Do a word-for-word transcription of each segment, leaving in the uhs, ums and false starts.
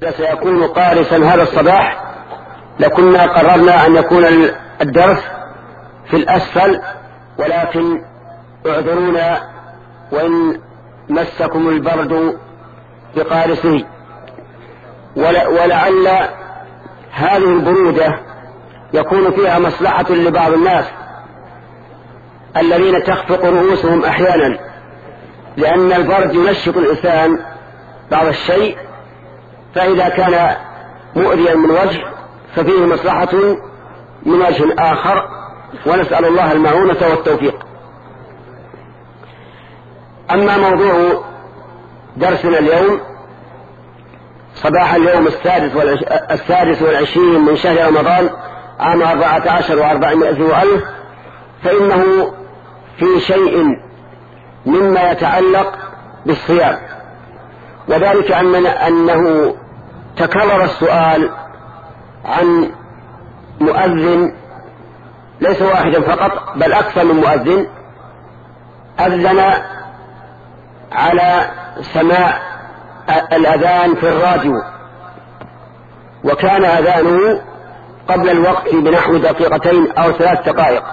سيكون قارسا هذا الصباح لكنا قررنا أن يكون الدرس في الأسفل، ولكن اعذرونا وإن مسكم البرد بقارسه، ولعل هذه البرودة يكون فيها مصلحة لبعض الناس الذين تخفق رؤوسهم أحيانا، لأن البرد ينشط الإنسان بعض الشيء، فإذا كان مؤذيا من وجه ففيه مصلحة من وجه آخر، ونسأل الله المعونة والتوفيق. أما موضوع درسنا اليوم صباح اليوم السادس السادس والعشرين من شهر رمضان عام أربعة عشر وأربعمائة وألف، فإنه في شيء مما يتعلق بالصيام، وذلك أنه تكرر السؤال عن مؤذن ليس واحدا فقط بل أكثر من مؤذن أذن على سماع الأذان في الراديو، وكان أذانه قبل الوقت بنحو دقيقتين أو ثلاث دقائق،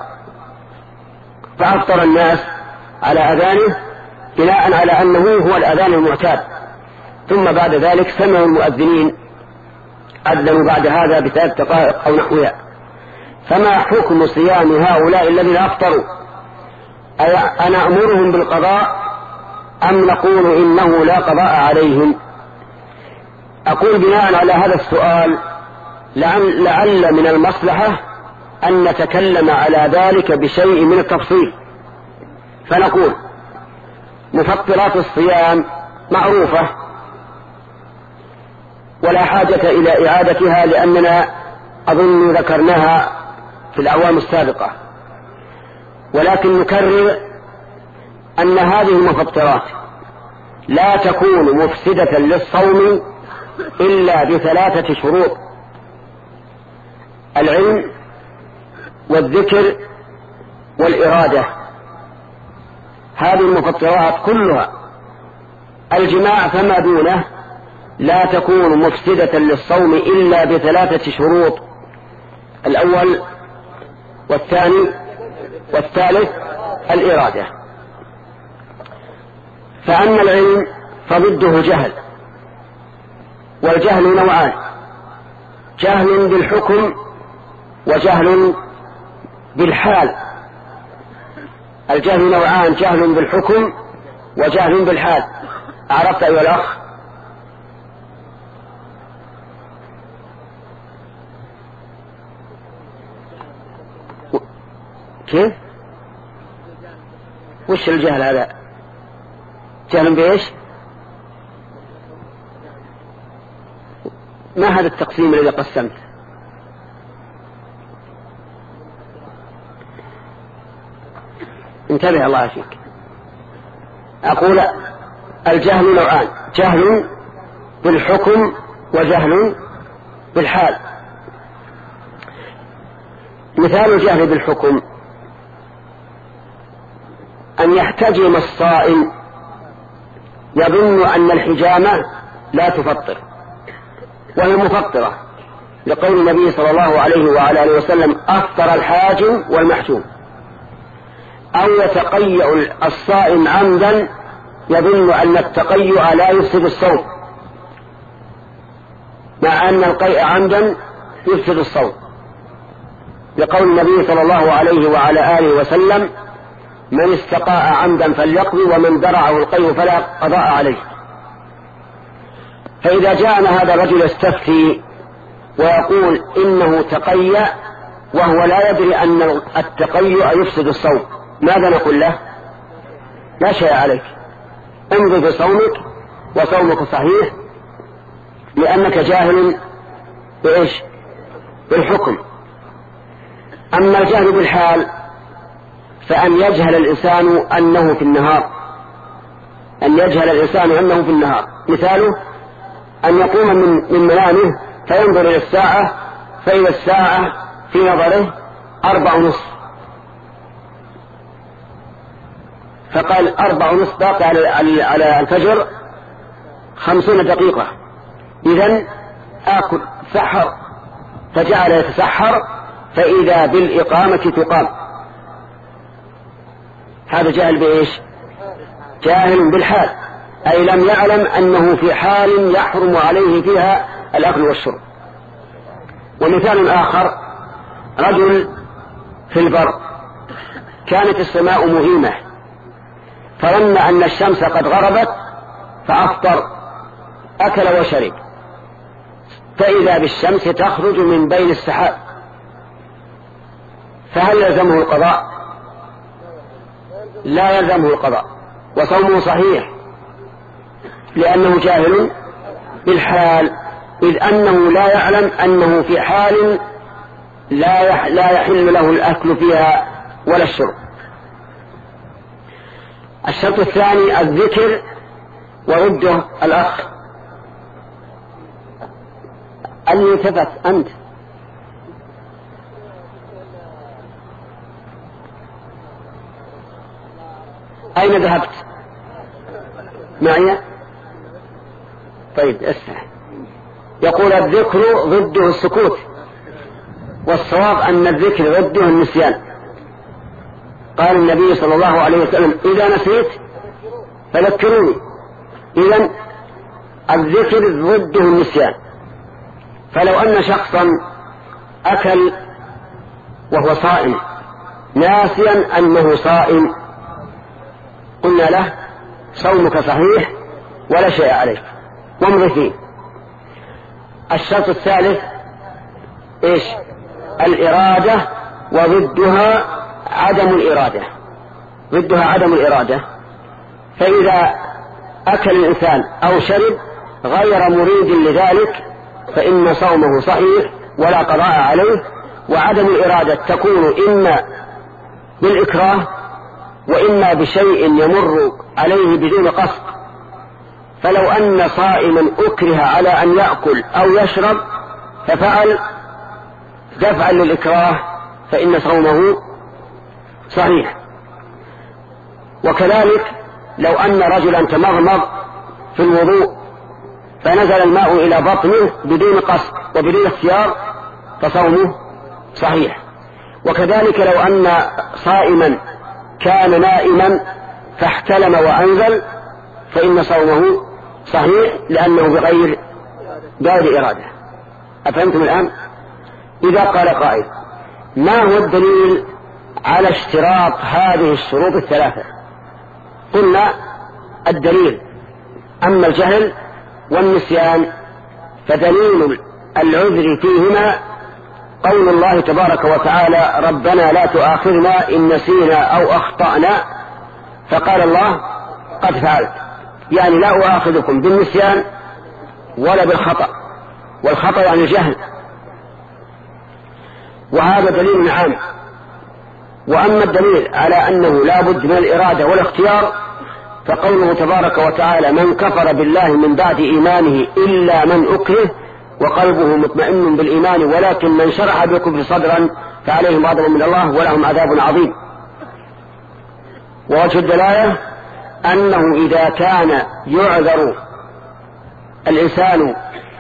فأفطر الناس على أذانه بناء على أنه هو الأذان المعتاد، ثم بعد ذلك سمعوا المؤذنين أذنوا بعد هذا بثلاث دقائق أو نحوها. فما حكم صيام هؤلاء الذين أفطروا؟ أنا أمرهم بالقضاء أم نقول إنه لا قضاء عليهم؟ أقول بناء على هذا السؤال لعل, لعل من المصلحة أن نتكلم على ذلك بشيء من التفصيل، فنقول مفطرات الصيام معروفة ولا حاجة إلى إعادتها، لأننا أظن ذكرناها في الأعوام السابقة، ولكن نكرر أن هذه المفطرات لا تكون مفسدة للصوم إلا بثلاثة شروط: العلم والذكر والإرادة. هذه المفطرات كلها الجماع فما دونه لا تكون مفسدة للصوم إلا بثلاثة شروط: الأول والثاني والثالث الإرادة. فأما العلم فضده جهل، والجهل نوعان: جهل بالحكم وجهل بالحال. الجهل نوعان: جهل بالحكم وجهل بالحال. عرفت أيها الأخ؟ كيف؟ وش الجهل هذا؟ جهل بإيش؟ ما هذا التقسيم الذي قسمت؟ انتبه الله فيك. أقول الجهل نوعان: جهل بالحكم وجهل بالحال. مثال الجهل بالحكم أن يحتجم الصائم يظن أن الحجامة لا تفطر وهي مفطرة، لقول النبي صلى الله عليه وعلى آله وسلم: أفطر الحاجم والمحجوم. أو يتقيأ الصائم عمدا يظن أن التقيؤ لا يفسد الصوم، مع أن القيء عمدا يفسد الصوم، لقول النبي صلى الله عليه وعلى آله وسلم: من استقاء عمدا فليقضي ومن درعه القيء فلا قضاء عليه. فإذا جاءنا هذا الرجل يستفتي ويقول إنه تقيأ وهو لا يدري أن التقيؤ يفسد الصوم، ماذا نقول له؟ لا شيء عليك، امضي بصومك وصومك صحيح، لأنك جاهل بإيش؟ بالحكم. أما الجهل بالحال فأن يجهل الإنسان أنه في النهار، أن يجهل الإنسان أنه في النهار. مثاله أن يقوم من, من منامه فينظر إلى الساعة فإذا الساعة في نظره أربع ونصف، فقال أربع ونصف باقي على, على الفجر خمسون دقيقة، إذن آكل سحر فجعل يتسحر فإذا بالإقامة تقام، هذا جاهل بإيش؟ جاهل بالحال، أي لم يعلم أنه في حال يحرم عليه فيها الأكل والشرب. ومثال آخر، رجل في البر كانت السماء مهيمة فظن أن الشمس قد غربت فأفطر، أكل وشرب، فإذا بالشمس تخرج من بين السحاب، فهل يلزمه القضاء؟ لا يلزمه القضاء، وصومه صحيح لأنه جاهل بالحال، إذ أنه لا يعلم أنه في حال لا لا يحل له الأكل فيها ولا الشرب. الشرط الثاني الذكر ورده الأخ. اللي التفت أنت أين ذهبت؟ معي؟ طيب اسمع، يقول الذكر ضده السكوت، والصواب أن الذكر ضده النسيان. قال النبي صلى الله عليه وسلم إذا نسيت فذكروني، إذن الذكر ضده النسيان. فلو أن شخصا أكل وهو صائم ناسيا أنه صائم قلنا له صومك صحيح ولا شيء عليك وامضي فيه. الشرط الثالث إيش؟ الإرادة، وضدها عدم الإرادة، ضدها عدم الإرادة. فإذا أكل الإنسان أو شرب غير مريد لذلك فإن صومه صحيح ولا قضاء عليه. وعدم الإرادة تكون إما بالإكراه وإما بشيء يمر عليه بدون قصد. فلو أن صائما أكره على أن يأكل أو يشرب ففعل دفعا للإكراه فإن صومه صحيح. وكذلك لو أن رجلا تمضمض في الوضوء فنزل الماء إلى بطنه بدون قصد وبدون اختيار فصومه صحيح. وكذلك لو أن صائما كان نائما فاحتلم وأنزل فإن صومه صحيح لأنه بغير غير إرادة. أفهمتم الآن؟ إذا قال قائل ما هو الدليل على اشتراط هذه الشروط الثلاثة؟ قلنا الدليل أما الجهل والنسيان فدليل العذر فيهما قول الله تبارك وتعالى ربنا لا تؤاخذنا إن نسينا أو أخطأنا، فقال الله قد فعلت، يعني لا أؤاخذكم بالنسيان ولا بالخطأ، والخطأ يعني الجهل، وهذا دليل عام. وأما الدليل على أنه لا بد من الإرادة والاختيار فقوله تبارك وتعالى من كفر بالله من بعد إيمانه إلا من أكره وقلبه مطمئن بالإيمان ولكن من شرح بالكفر صدرا فعليهم غضب من الله ولهم عذاب عظيم. ووجه الدلالة أنه إذا كان يعذر الإنسان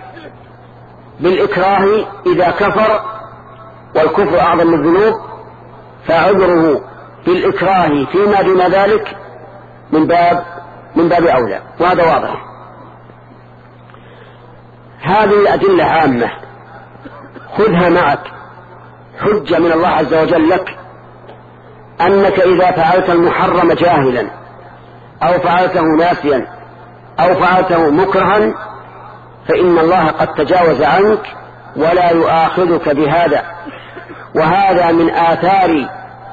بالإكراه إذا كفر والكفر أعظم من الذنوب فعذره بالإكراه فيما دون ذلك من باب من باب أولى، وهذا واضح. هذه أدلة عامة خذها معك حجة من الله عز وجل لك أنك إذا فعلت المحرم جاهلا أو فعلته ناسيا أو فعلته مكرها فإن الله قد تجاوز عنك ولا يؤاخذك بهذا. وهذا من آثار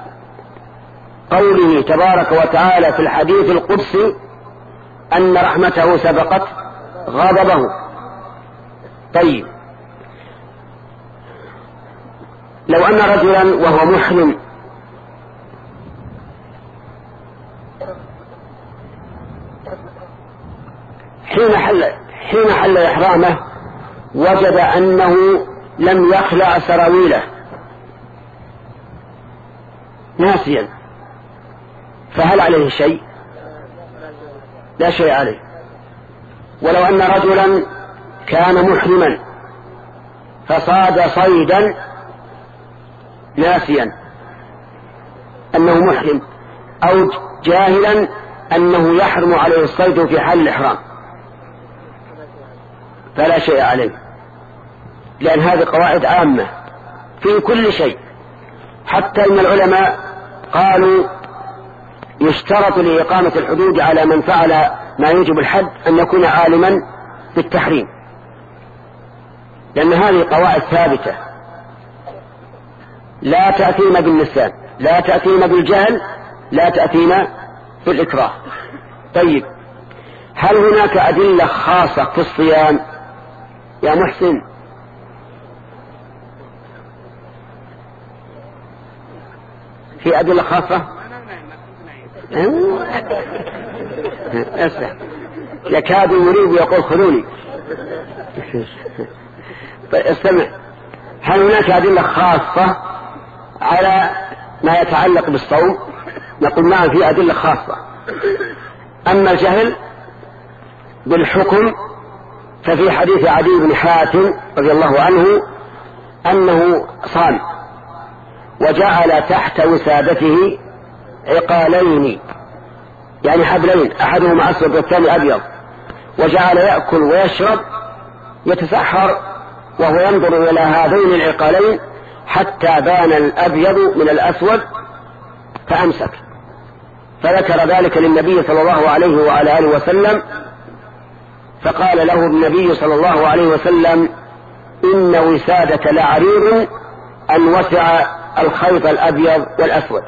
قوله تبارك وتعالى في الحديث القدسي أن رحمته سبقت غضبه. طيب لو أن رجلا وهو محرم حين حل حين حل إحرامه وجد أنه لم يخلع سراويله ناسيا فهل عليه شيء؟ لا شيء عليه. ولو أن رجلا كان محرما فصاد صيدا ناسيا أنه محرم، أو جاهلا أنه يحرم عليه الصيد في حال الإحرام، فلا شيء عليه، لأن هذه قواعد عامة في كل شيء. حتى إن العلماء قالوا يشترط لإقامة الحدود على من فعل ما يوجب الحد أن يكون عالما بالتحريم، لأن هذه قواعد ثابتة لا تأتينا بالنسيان، لا تأتينا بالجهل، لا تأتينا بالإكراه. طيب، هل هناك أدلة خاصة في الصيام يا محسن؟ في أدلة خاصة؟ اسمع، يكاد يريد يقول خذوني. استمع، هل هناك أدلة خاصة على ما يتعلق بالصوم؟ نقول نعم، في أدلة خاصة. أما الجهل بالحكم ففي حديث عدي بن حاتم رضي الله عنه أنه صام وجعل تحت وسادته عقالين، يعني حبلين، أحدهما أسود والثاني أبيض، وجعل يأكل ويشرب يتسحر وهو ينظر إلى هذين العقالين حتى بان الأبيض من الأسود فأمسك، فذكر ذلك للنبي صلى الله عليه وعلى آله وسلم، فقال له النبي صلى الله عليه وسلم: إن وسادة لعرير أن وسع الخيط الأبيض والأسود،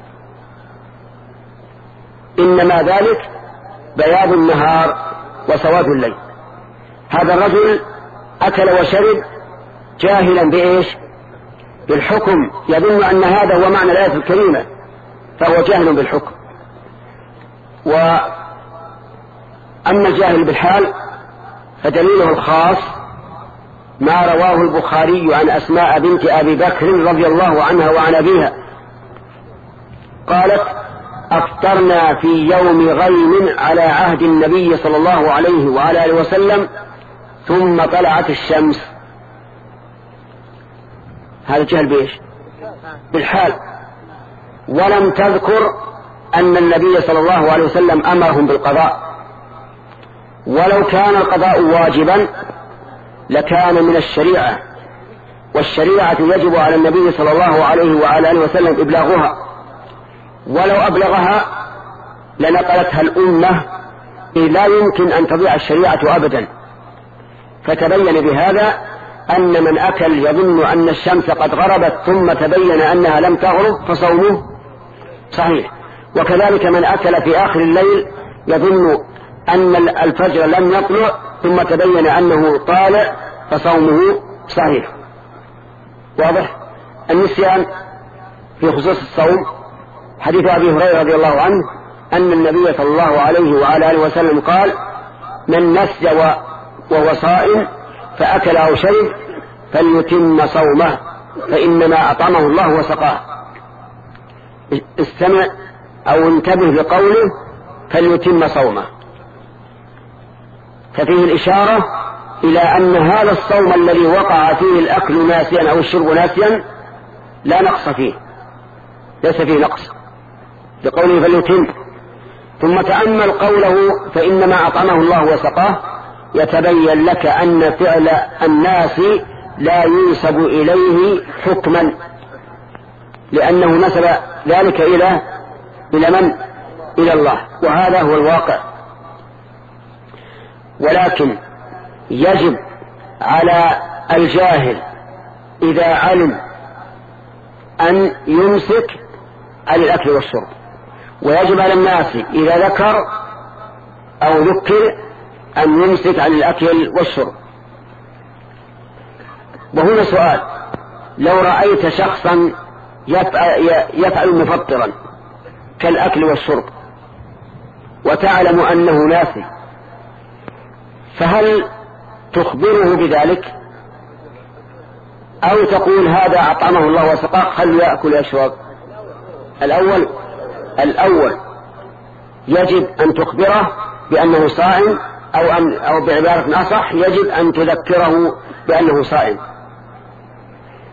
إنما ذلك بياض النهار وسواد الليل. هذا الرجل أكل وشرب جاهلا بإيش؟ بالحكم، يظن أن هذا هو معنى الآية الكريمة، فهو جاهل بالحكم. وأما الجاهل بالحال فدليله الخاص ما رواه البخاري عن أسماء بنت أبي بكر رضي الله عنها وعن أبيها قالت: أفطرنا في يوم غيم على عهد النبي صلى الله عليه وعلى آله وسلم ثم طلعت الشمس. هذا جهل بإيش؟ بالحال. ولم تذكر أن النبي صلى الله عليه وسلم أمرهم بالقضاء، ولو كان القضاء واجبا لكان من الشريعة، والشريعة يجب على النبي صلى الله عليه وعلى آله وسلم إبلاغها، ولو أبلغها لنقلتها الأمة، إذ لا يمكن أن تضيع الشريعة أبدا. فتبين بهذا أن من أكل يظن أن الشمس قد غربت ثم تبين أنها لم تغرب فصومه صحيح، وكذلك من أكل في آخر الليل يظن أن الفجر لم يطلع ثم تبين أنه طالع فصومه صحيح. واضح؟ النسيان في خصوص الصوم، حديث أبي هريرة رضي الله عنه أن النبي صلى الله عليه وعلى آله وسلم قال: من نسي وهو صائم فأكل أو شرب فليتم صومه فإنما أطعمه الله وسقاه. استمع أو انتبه لقوله فليتم صومه، ففيه الإشارة إلى أن هذا الصوم الذي وقع فيه الأكل ناسيا أو الشرب ناسيا لا نقص فيه، ليس فيه نقص، لقوله فليتم. ثم تأمل قوله فإنما أطعمه الله وسقاه، يتبين لك أن فعل الناس لا ينسب إليه حكما، لأنه نسب ذلك إلى إلى من؟ إلى الله، وهذا هو الواقع. ولكن يجب على الجاهل إذا علم أن يمسك عن الأكل والشرب، ويجب على الناس إذا ذكر أو ذكر أن يمسك عن الأكل والشرب. وهنا سؤال: لو رأيت شخصا يفعل مفطرا كالأكل والشرب وتعلم أنه ناسي، فهل تخبره بذلك أو تقول هذا أطعمه الله وسقاه خلوا يأكل ويشرب؟ الأول الأول يجب أن تخبره بأنه صائم، أو أن أو بعبارة أصح يجب أن تذكره بأنه صائم،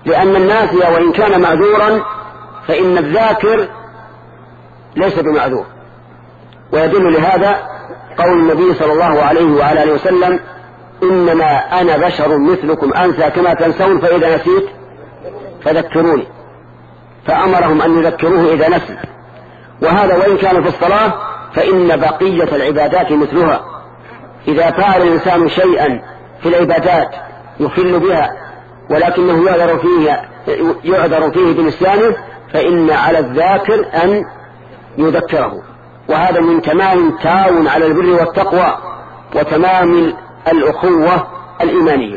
لأن الناسي وإن كان معذورا فإن الذاكر ليس بمعذور. ويدل لهذا قول النبي صلى الله عليه وعلى آله وسلم: إنما أنا بشر مثلكم أنسى كما تنسون فإذا نسيت فذكروني، فأمرهم أن يذكروه إذا نسي. وهذا وإن كان في الصلاة فإن بقية العبادات مثلها، إذا فعل الإنسان شيئا في العبادات يخل بها ولكنه يعذر فيه, يعذر فيه بنسيانه فإن على الذاكر أن يذكره. وهذا من تمام التعاون على البر والتقوى وتمام الأخوة الإيمانية.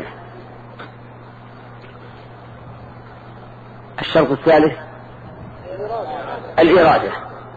الشرط الثالث الإرادة.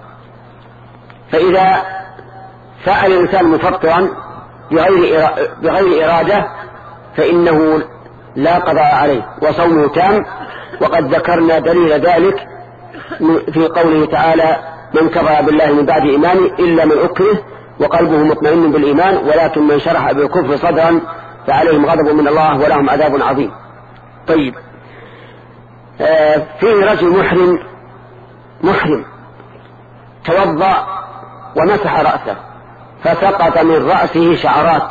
فإذا فعل الإنسان مفطرا بغير إرادة فإنه لا قضاء عليه وصومه تام. وقد ذكرنا دليل ذلك في قوله تعالى: من كفر بالله من بعد إيمانه إلا من أكره وقلبه مطمئن بالإيمان ولكن من شرح بالكفر صدرا فعليهم غضب من الله ولهم عذاب عظيم. طيب، آه فيه رجل محرم محرم توضأ ومسح رأسه فسقط من رأسه شعرات،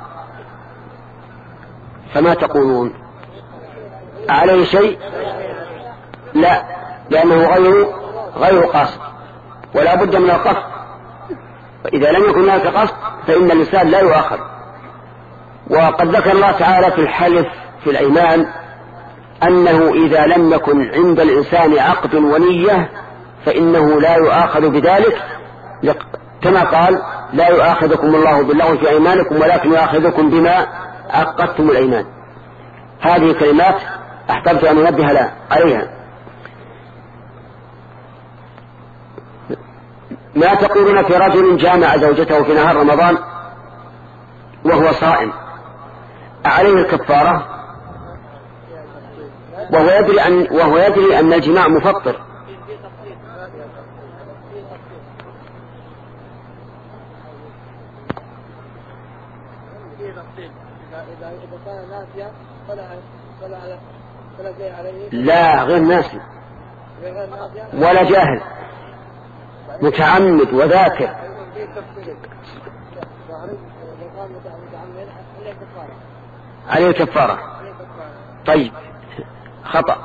فما تقولون؟ عليه شيء؟ لا، لأنه غير غير قاصد ولا بد من القصد، فإذا لم يكن هناك قصد فإن الإنسان لا يؤاخذ. وقد ذكر الله تعالى في الحلف في الأيمان أنه إذا لم يكن عند الإنسان عقد ونية فإنه لا يؤاخذ بذلك، كما قال: لا يؤاخذكم الله باللغو في أيمانكم ولكن يؤاخذكم بما عقدتم الأيمان. هذه كلمات أحببت أن أنبه عليها. ما تقولون في رجل جامع زوجته في نهار رمضان وهو صائم، عليه الكفارة وهو يدري أن, وهو يدري أن الجماع مفطر؟ لا، غير ناسي ولا جاهل، متعمد وذاكر. عليه كفارة. طيب، خطأ.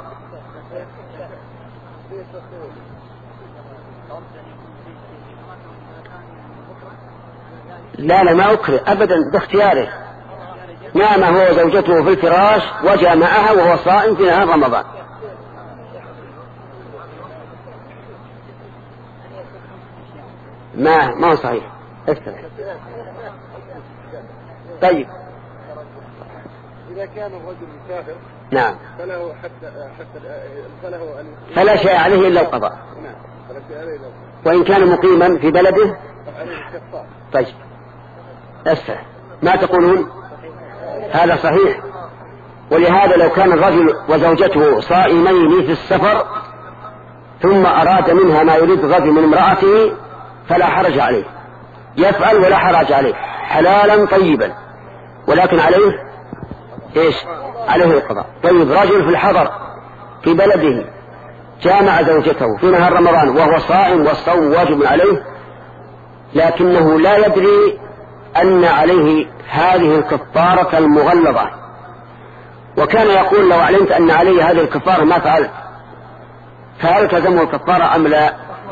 لا لا ما أكره أبدا، باختياره. نام هو زوجته في الفراش وجامعها وهو صائم في نهار رمضان. ما ما هو صحيح. استمع. طيب، إذا كان الرجل مسافر نعم فله حتى حتى فله أن فلا شيء عليه إلا القضاء. نعم فلا شيء عليه إلا القضاء. وإن كان مقيما في بلده عليه الكفارة. طيب، استمع. ما تقولون؟ هذا صحيح. ولهذا لو كان الرجل وزوجته صائمين في السفر ثم أراد منها ما يريد غد من امرأته فلا حرج عليه، يفعل ولا حرج عليه، حلالا طيبا، ولكن عليه ايش؟ عليه القضاء. طيب، رجل في الحضر في بلده جامع زوجته في نهار رمضان وهو صائم والصوم واجب عليه، لكنه لا يدري أن عليه هذه الكفارة المغلظة، وكان يقول: لو علمت أن عليه هذه الكفارة ما فعلت، فهل تلزمه الكفارة أم لا؟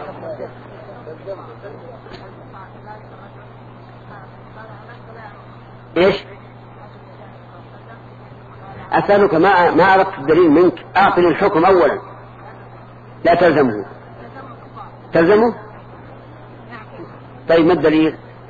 ايش؟ أسألك، ما ما عرفت الدليل منك، أعطني الحكم أولا. لا تلزمه. تلزمه؟ طيب، ما الدليل؟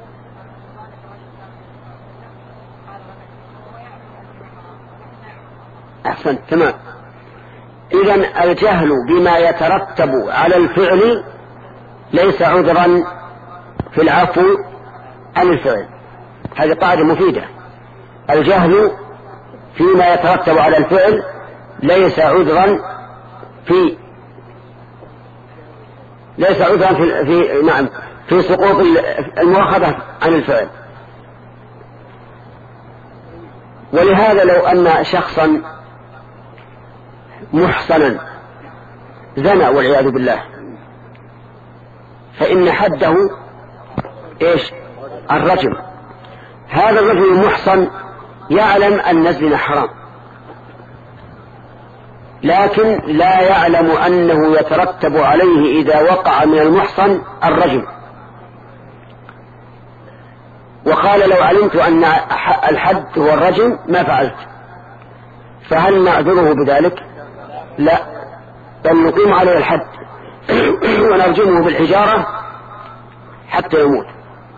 أحسنت، تمام. إذن الجهل بما يترتب على الفعل ليس عذرا في العفو عن الفعل. هذه قاعدة مفيدة. الجهل فيما يترتب على الفعل ليس عذرا في ليس عذرا في, في نعم في سقوط المؤاخذة عن الفعل. ولهذا لو أن شخصا محصنا زنى والعياذ بالله، فإن حده إيش؟ الرجم. هذا الرجل المحصن يعلم أن الزنا حرام، لكن لا يعلم أنه يترتب عليه إذا وقع من المحصن الرجم، وقال لو علمت أن الحد هو الرجم ما فعلت. فهل نعذره بذلك؟ لا، بل نقيم عليه الحد ونرجمه بالحجارة حتى يموت.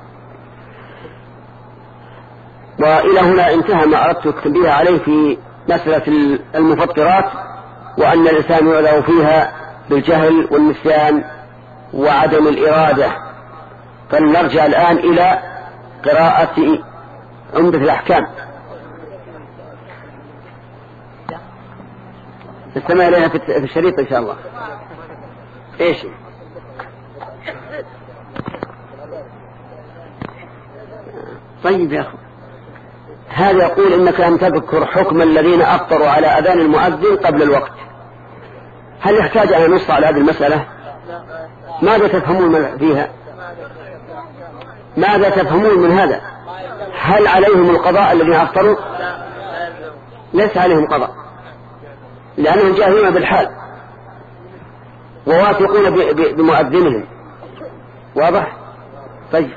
وإلى هنا انتهى ما أردت التنبيه عليه في مسألة المفطرات، وأن الإنسان يعذر فيها بالجهل والنسيان وعدم الإرادة. فلنرجع الآن إلى قراءة عمدة الأحكام. نستمع إليها في الشريط إن شاء الله. إيش طيب يا أخو، هذا يقول إنك لم تذكر حكم الذين أفطروا على أذان المؤذن قبل الوقت. هل يحتاج أن نص على هذه المسألة؟ ماذا تفهمون فيها؟ ماذا تفهمون من هذا؟ هل عليهم القضاء الذين أفطروا؟ ليس عليهم قضاء، لأنهم جاهلون بالحال وواثقون بمؤذنهم. واضح؟ طيب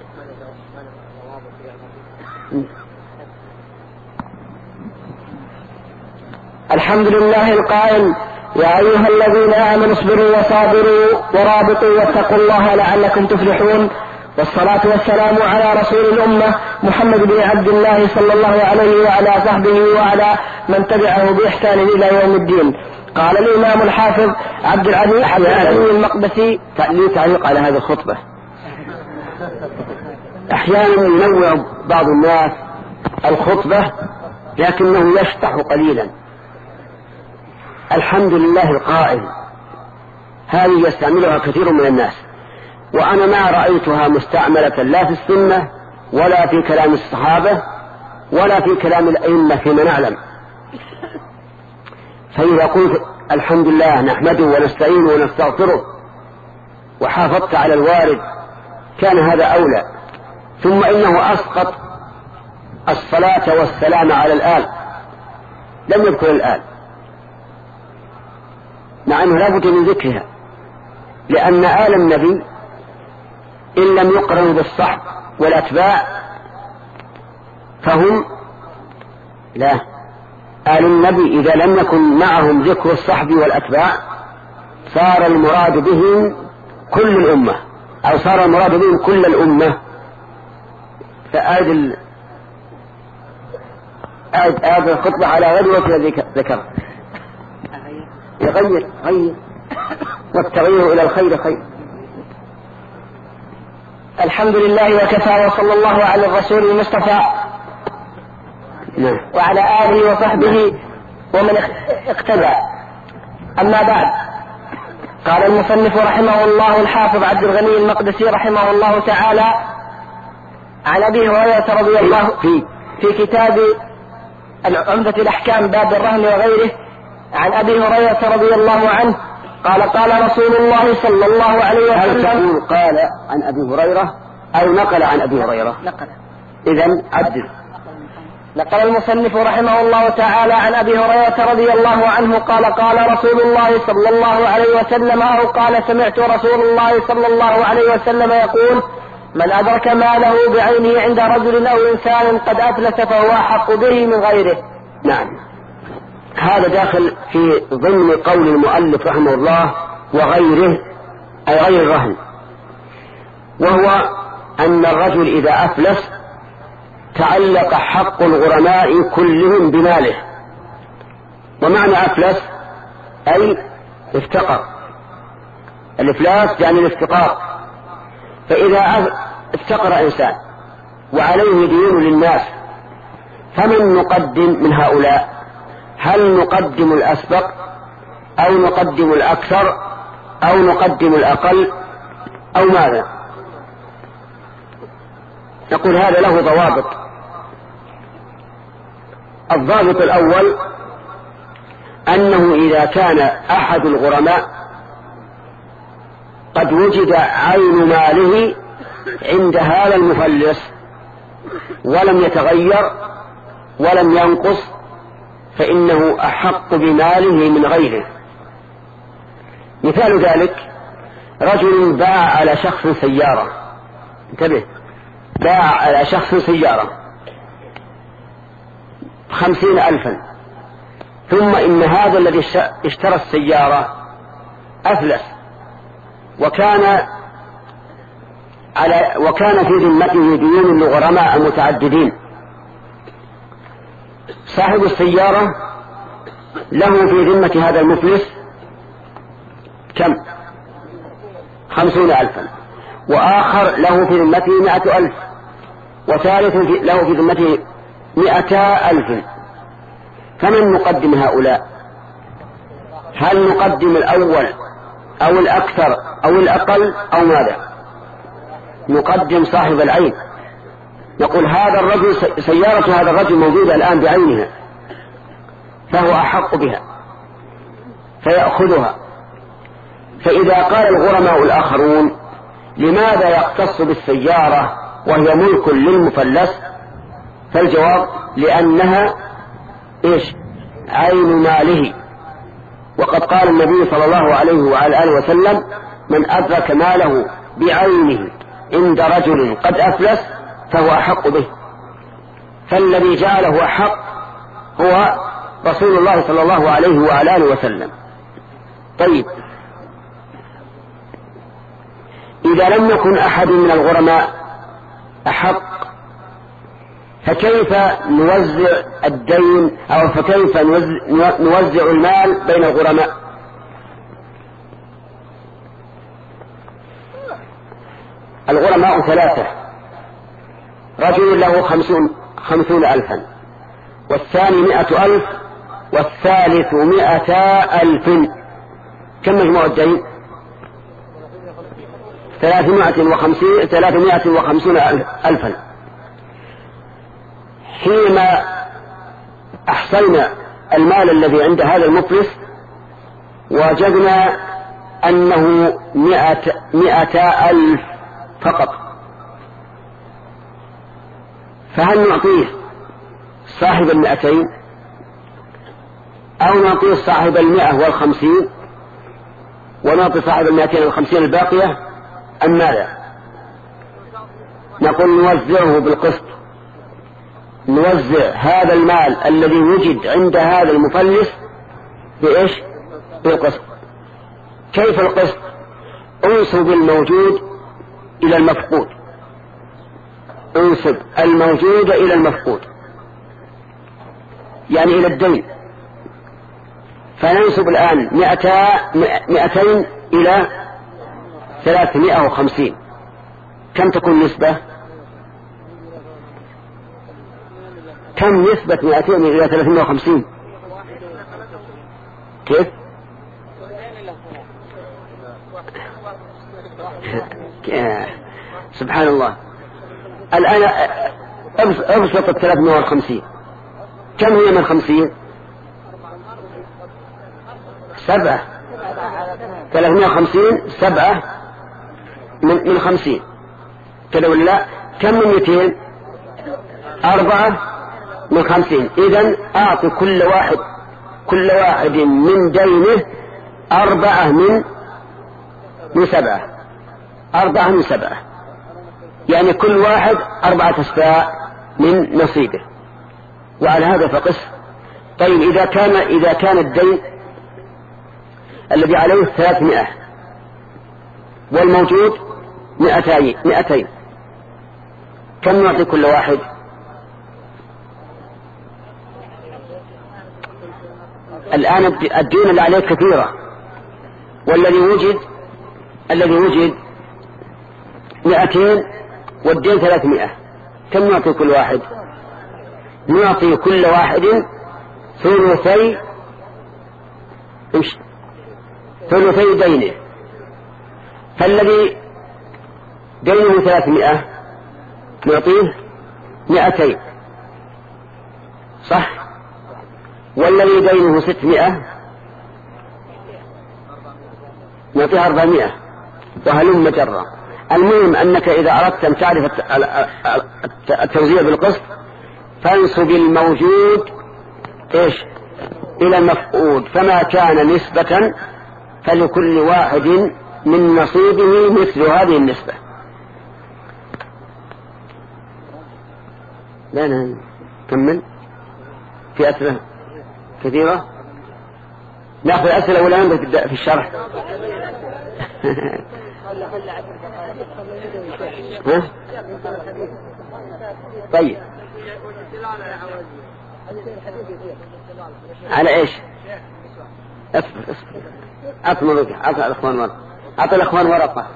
الحمد لله القائل يا أيها الذين آمنوا اصبروا وصابروا ورابطوا واتقوا الله لعلكم تفلحون. والصلاة والسلام على رسول الأمة محمد بن عبد الله صلى الله عليه وعلى صحبه وعلى من تبعه بإحسان إلى يوم الدين. قال الإمام الحافظ عبد العزيز المقدسي لي تعليق على هذه الخطبة. أحيانا ينوع بعض الناس الخطبة لكنه يشطح قليلا. الحمد لله القائل هذه يستعملها كثير من الناس، وأنا ما رأيتها مستعملة لا في السنة ولا في كلام الصحابة ولا في كلام الأئمة فيما نعلم. فإذا قلت الحمد لله نحمده ونستعينه ونستغفره وحافظت على الوارد كان هذا أولى. ثم إنه أسقط الصلاة والسلام على الآل، لم يذكر الآل، مع أنه لا بد من ذكرها، لأن آل النبي إن لم يقرنوا بالصحب والأتباع فهم لا. آل النبي إذا لم يكن معهم ذكر الصحب والأتباع صار المراد بهم كل الأمة، أو صار المراد بهم كل الأمة. فآد ال... آد آد الخطبة على غير وجه ذكر. يغير غير والتغيير إلى الخير خير. الحمد لله وكفى وصلى الله على الرسول المصطفى نعم. وعلى آله وصحبه ومن اقتدى. أما بعد، قال المصنف رحمه الله الحافظ عبد الغني المقدسي رحمه الله تعالى عن أبي هريرة رضي الله في في كتاب عمدة الأحكام باب الرهن وغيره عن أبي هريرة رضي الله عنه قال قال رسول الله صلى الله عليه وسلم. قال عن أبي هريرة أو نقل عن أبي هريرة؟ نقل. إذن عدل. نقل المصنف رحمه الله تعالى عن أبي هريرة رضي الله عنه قال قال رسول الله صلى الله عليه وسلم أو قال سمعت رسول الله صلى الله عليه وسلم يقول من أدرك ماله بعينه عند رجل أو إنسان قد أفلس فهو أحق به من غيره. نعم، هذا داخل في ضمن قول المؤلف رحمه الله وغيره، أي غير الرهن، وهو أن الرجل إذا أفلس تعلق حق الغرماء كلهم بماله. ومعنى أفلس أي افتقر، الإفلاس يعني الافتقار. فإذا افتقر إنسان وعليه دين للناس فمن نقدم من هؤلاء؟ هل نقدم الأسبق أو نقدم الأكثر أو نقدم الأقل أو ماذا؟ نقول هذا له ضوابط. الضابط الأول أنه إذا كان أحد الغرماء قد وجد عين ماله عند هذا المفلس ولم يتغير ولم ينقص فإنه أحق بماله من غيره. مثال ذلك رجل باع على شخص سيارة، انتبه، باع على شخص سيارة خمسين ألفا، ثم إن هذا الذي اشترى السيارة أفلس وكان على وكان في ذمته ديون لغرماء متعددين. صاحب السيارة له في ذمة هذا المفلس كم؟ خمسون ألفا، وآخر له في ذمته مائة ألف، وثالث له في ذمته مائتا ألف. فمن نقدم هؤلاء؟ هل نقدم الأول أو الأكثر أو الأقل أو ماذا؟ نقدم صاحب العين. نقول هذا الرجل سيارة هذا الرجل موجودة الآن بعينها فهو أحق بها فيأخذها. فإذا قال الغرماء الآخرون لماذا يختص بالسيارة وهي ملك للمفلس؟ فالجواب لأنها إيش؟ عين ماله. وقد قال النبي صلى الله عليه وعلى آله وسلم من أدرك ماله بعينه عند رجل قد أفلس فهو أحق به. فالذي جعله أحق هو رسول الله صلى الله عليه وعلى آله وسلم. طيب، إذا لم يكن أحد من الغرماء أحق فكيف نوزع الدين أو فكيف نوزع المال بين الغرماء؟ الغرماء ثلاثة، رجل له خمسون, خمسون ألفا، والثاني مئة ألف، والثالث مئتا ألف. كم مجموع الدين؟ ثلاثمائة وخمسين ثلاثمائة وخمسون ألفا. حينما أحصينا المال الذي عند هذا المفلس وجدنا أنه مئة مئتا ألف فقط، فهل نعطيه صاحب المئتين أو نعطيه صاحب المئة والخمسين ونعطي صاحب المئتين والخمسين الباقية أم ماذا؟ نقول نوزعه بالقسط، نوزع هذا المال الذي وجد عند هذا المفلس بإيش؟ بالقسط. كيف القسط؟ انسب الموجود إلى المفقود، انسب الموجود إلى المفقود يعني إلى الدين. فننسب الآن مئتا مئتين إلى ثلاثمائة وخمسين. كم تكون نسبة؟ كم نسبة مئتين إلى ثلاثمائة وخمسين؟ كيف؟ سبحان الله. الآن أبسط الثلاثمائة وخمسين كم هي من خمسين؟ سبعة. ثلاثمائة وخمسين سبعة من, من خمسين كذا ولا لا؟ كم من مئتين؟ أربعة من خمسين. إذن أعطي كل واحد كل واحد من دينه أربعة من من سبعة أربعة من سبعة يعني كل واحد أربعة أسباع من نصيبه. وعلى هذا فقس. طيب، إذا كان إذا كان الدين الذي عليه ثلاثمائة والموجود مئتين مئتين كم نعطي كل واحد؟ الآن الدين اللي عليه كثيرة، والذي وجد الذي وجد مئتين والدين ثلاثمائة، كم نعطي كل واحد؟ نعطي كل واحد ثلثي ثلثي دينه. فالذي دينه ثلاثمائة نعطيه مئتين، صح؟ والذي دينه ستمائة نعطيها أربعمائة وهلم جرا. المهم أنك إذا أردت أن تعرف التوزيع بالقسط فانسب الموجود إيش إلى المفقود، فما كان نسبة فلكل واحد من نصيبه مثل هذه النسبة. لا لا كمل. في أسئلة كثيرة نأخذ الأسئلة ولا نبدأ في الشرح؟ ها؟ طيب على ايش؟ اصبر اصبر اعطنا ورقة، اعطنا الاخوان ورقة، اعطى الاخوان ورقة.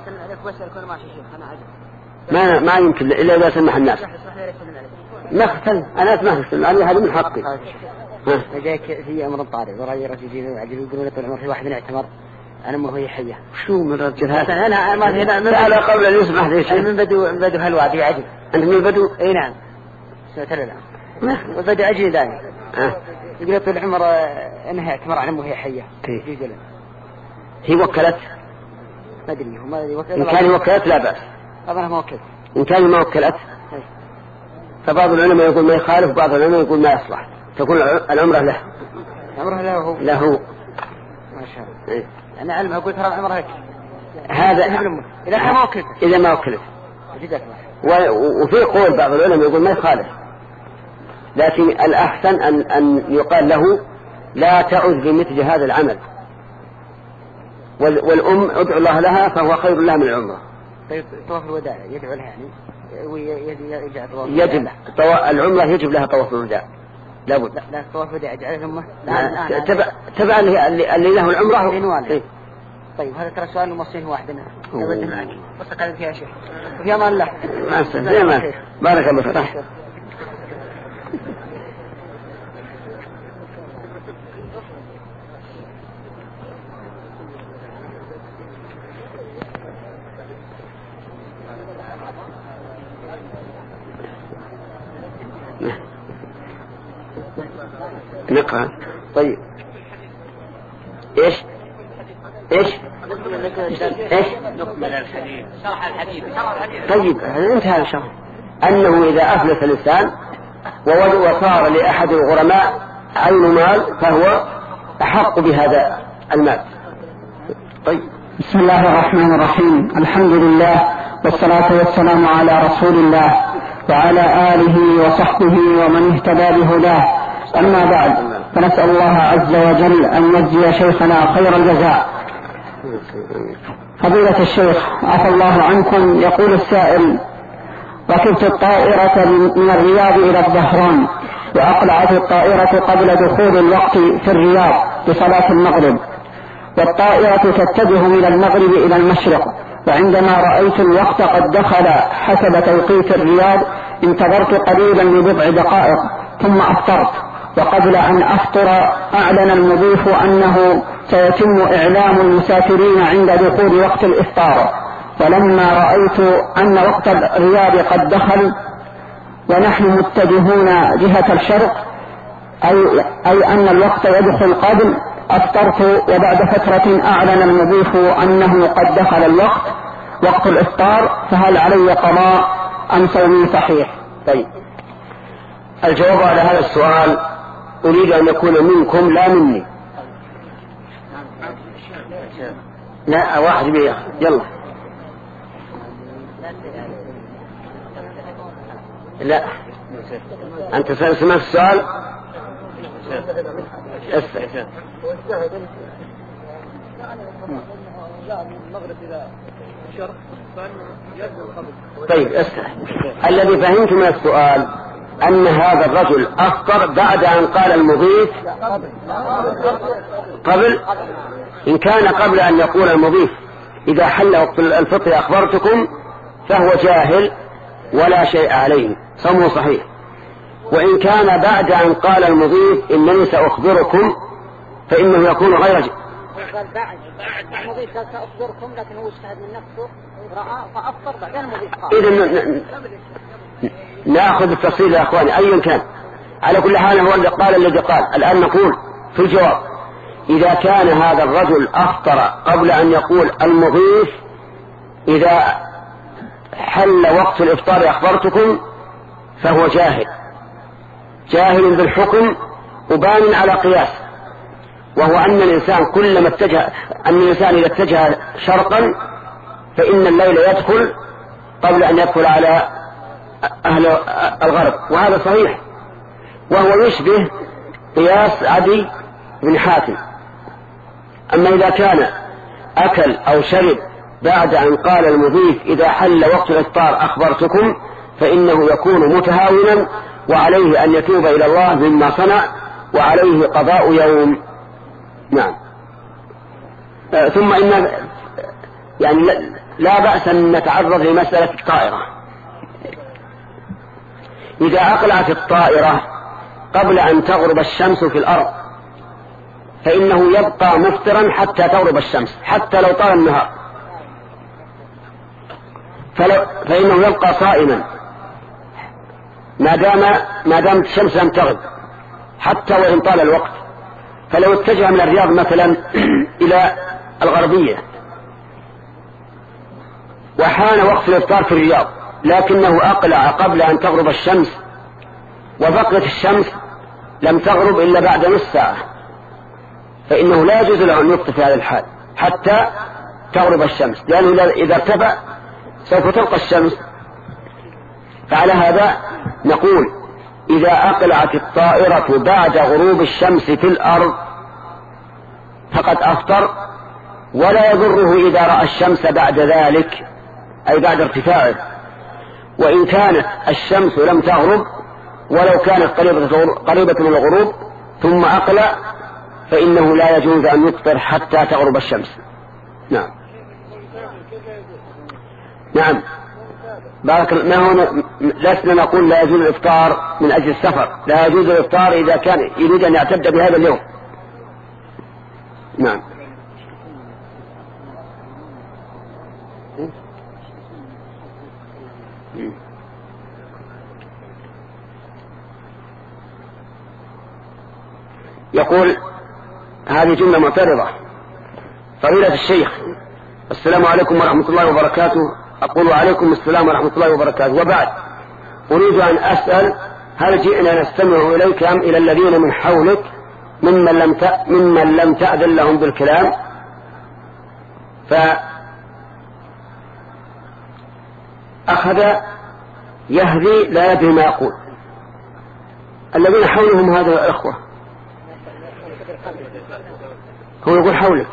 ما ما يمكن الا اذا سمح الناس. ما اختل انا اسمح لك، انا هذه من حقي. ها جاك في امر طارئ وراي رجل يجي وعجل يقولون طول عمر في واحد من اعتمر انا امه هي حيه. شو من الرجل هذا؟ انا ما هنا من على قبل ان يسمح لي شيء. من بدو من بدو هالوادي عجل. انت من البدو؟ اي نعم سمعت له. نعم وبدو عجل ثاني. ها يقول طول عمر انها اعتمر عن امه هي حيه. يقول هي وكلت؟ ما ادري هو ما وكلت. ان كان وكلت لا باس. اظنها ما وكلت. ان كان ما وكلت فبعض العلماء يقول ما يخالف، بعض العلماء يقول ما يصلح، تكون العمرة له. عمره له هو. له. ما شاء الله. إيه؟ أنا علمها قلت ترى عمره هيك. هذا إذا كان ما وكلت. إذا ما وكلت. وفي قول بعض العلماء يقول ما يخالف، لكن الأحسن أن أن يقال له لا تعد بمثل هذا العمل، والأم ادعو الله لها فهو خير لها من العمرة. طيب طواف الوداع يدعو لها يعني يجب العمرة يجب لها طواف الوداع لابد. لا لا طواف الوداع يجعل الأمة تبع تبع اللي, اللي له العمرة. إيه؟ طيب هذا ترى سؤال موصين واحدنا أبدا معك بس قال فيها شيء وفي أمان الله. ما بارك الله فيك. نقرأ. طيب ايش ايش ايش نكمل الحديث شرح الحديث شرح الحديث. طيب انتهى الشرح. انه اذا افلس الانسان وصار لاحد الغرماء عين مال فهو احق بهذا المال. طيب بسم الله الرحمن الرحيم. الحمد لله والصلاة والسلام على رسول الله وعلى آله وصحبه ومن اهتدى بهداه. أما بعد فنسأل الله عز وجل أن يجزي شيخنا خير الجزاء. فضيلة الشيخ عفى الله عنكم، يقول السائل: ركبت الطائرة من الرياض إلى الظهران وأقلعت الطائرة قبل دخول الوقت في الرياض لصلاة المغرب، والطائرة تتجه من المغرب إلى المشرق، وعندما رأيت الوقت قد دخل حسب توقيت الرياض انتظرت قليلا لبضع دقائق ثم أفطرت، وقبل أن أفطر أعلن المضيف أنه سيتم إعلام المسافرين عند دخول وقت الإفطار، ولما رأيت أن وقت الرياض قد دخل ونحن متجهون جهة الشرق أي, أي أن الوقت يدخل قبل، أفطرت، وبعد فترة أعلن المضيف أنه قد دخل الوقت وقت الإفطار، فهل علي قضاء أم صومي صحيح؟ طيب الجواب على هذا السؤال أريد أن يكون منكم لا مني. لا واحد بيه يلا. لا أنت سمعت السؤال؟ اسأل. طيب اسأل. الذي فهمت من السؤال أن هذا الرجل أفطر بعد أن قال المضيف قبل. إن كان قبل أن يقول المضيف إذا حل وقت الفطر أخبرتكم فهو جاهل ولا شيء عليه، صومه صحيح. وإن كان بعد أن قال المضيف إنني سأخبركم فإنه يكون غير جاهل. قال بعد المضيف قال سأخبركم لكن هو اجتهد من نفسه رأى فأفطر بعدين المضيف قال. إذن نأخذ التفصيل يا أخواني أيا كان. على كل حال هو اللي قال الذي قال. الآن نقول في الجواب: إذا كان هذا الرجل أفطر قبل أن يقول المضيف إذا حل وقت الإفطار أخبرتكم فهو جاهل جاهل بالحكم وبان على قياس، وهو أن الإنسان كلما اتجه أن الإنسان إذا اتجه شرقا فإن الليل يدخل قبل أن يدخل على أهل الغرب، وهذا صحيح، وهو يشبه قياس عدي بن حاتم. أما إذا كان أكل أو شرب بعد أن قال المضيف إذا حل وقت الإفطار أخبرتكم فإنه يكون متهاونا وعليه أن يتوب إلى الله مما صنع وعليه قضاء يوم. نعم. آه ثم إن يعني لا بأس أن نتعرض لمسألة الطائرة. إذا أقلعت الطائرة قبل أن تغرب الشمس في الأرض فإنه يبقى مفطرا حتى تغرب الشمس حتى لو طال النهار، فإنه يبقى صائما ما دام ما دامت الشمس لم تغرب حتى وإن طال الوقت. فلو اتجه من الرياض مثلا إلى الغربية وحان وقت الإفطار في الرياض لكنه أقلع قبل أن تغرب الشمس وبقيت الشمس لم تغرب إلا بعد نصف ساعة فإنه لا يجوز له أن يفطر في هذا الحال حتى تغرب الشمس، لأنه إذا ارتفع سوف تلقى الشمس. فعلى هذا نقول إذا أقلعت الطائرة بعد غروب الشمس في الأرض فقد أفطر، ولا يضره إذا رأى الشمس بعد ذلك أي بعد ارتفاعه. وإن كانت الشمس لم تغرب ولو كانت قريبة من الغروب ثم أقلع فإنه لا يجوز أن يفطر حتى تغرب الشمس. نعم. نعم. بارك ما هنا لسنا نقول لا يجوز الإفطار من أجل السفر، لا يجوز الإفطار إذا كان يريد أن يعتد بهذا اليوم. نعم. يقول هذه جملة معترضة: فضيلة الشيخ السلام عليكم ورحمة الله وبركاته. أقول وعليكم السلام ورحمة الله وبركاته. وبعد أريد أن أسأل هل جئنا نستمع إليك أم إلى الذين من حولك ممن لم ممن لم تأذن لهم بالكلام؟ فأخذ يهدي لا يدري ما يقول. الذين حولهم هذا الأخوة، هو يقول حولك.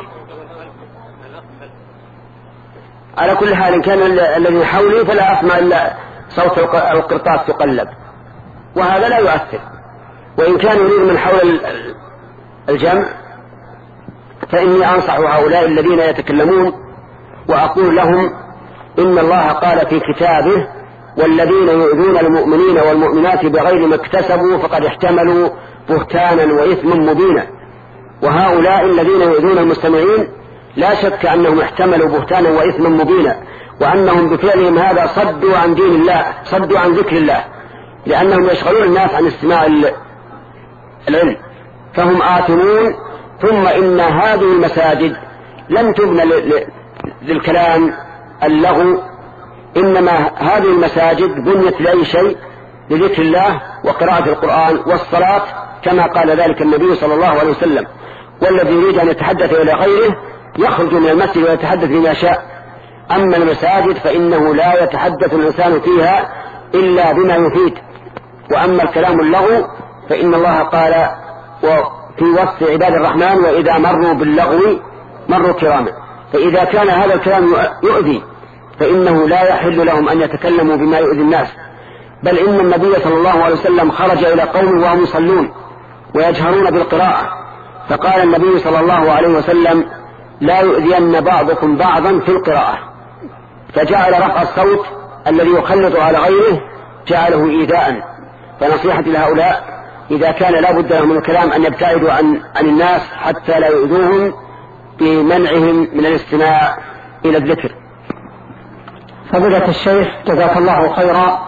على كل حال إن كان الذي حولي فلا أسمع إلا صوت القرطاس يقلب، وهذا لا يؤثر. وإن كان يريد من حول الجمع فإني أنصح هؤلاء الذين يتكلمون وأقول لهم إن الله قال في كتابه: والذين يؤذون المؤمنين والمؤمنات بغير ما اكتسبوا فقد احتملوا بهتانا وإثما مبينا. وهؤلاء الذين يؤذون المستمعين لا شك أنهم احتملوا بهتانا وإثما مبينا، وأنهم بفعلهم هذا صدوا عن دين الله، صدوا عن ذكر الله، لأنهم يشغلون الناس عن استماع العلم، فهم آثمون. ثم إن هذه المساجد لم تبنى للكلام اللغو، إنما هذه المساجد بنيت لأي شيء، لذكر الله وقراءة القرآن والصلاة كما قال ذلك النبي صلى الله عليه وسلم. والذي يريد أن يتحدث إلى غيره يخرج من المسجد ويتحدث بما شاء. أما المساجد فإنه لا يتحدث الإنسان فيها إلا بما يفيد. وأما الكلام اللغو فإن الله قال في وصف عباد الرحمن: وإذا مروا باللغو مروا كراما. فإذا كان هذا الكلام يؤذي فإنه لا يحل لهم أن يتكلموا بما يؤذي الناس. بل إن النبي صلى الله عليه وسلم خرج إلى قوم وهم يصلون ويجهرون بالقراءة، فقال النبي صلى الله عليه وسلم: لا يؤذين بعضكم بعضا في القراءة. فجعل رفع الصوت الذي يخلط على غيره جعله إيذاء. فنصيحتي لهؤلاء إذا كان لا بد لهم من الكلام أن يبتعدوا عن, عن الناس حتى لا يؤذوهم بمنعهم من الاستماع إلى الذكر. فضيلة الشيخ جزاك الله خيرا،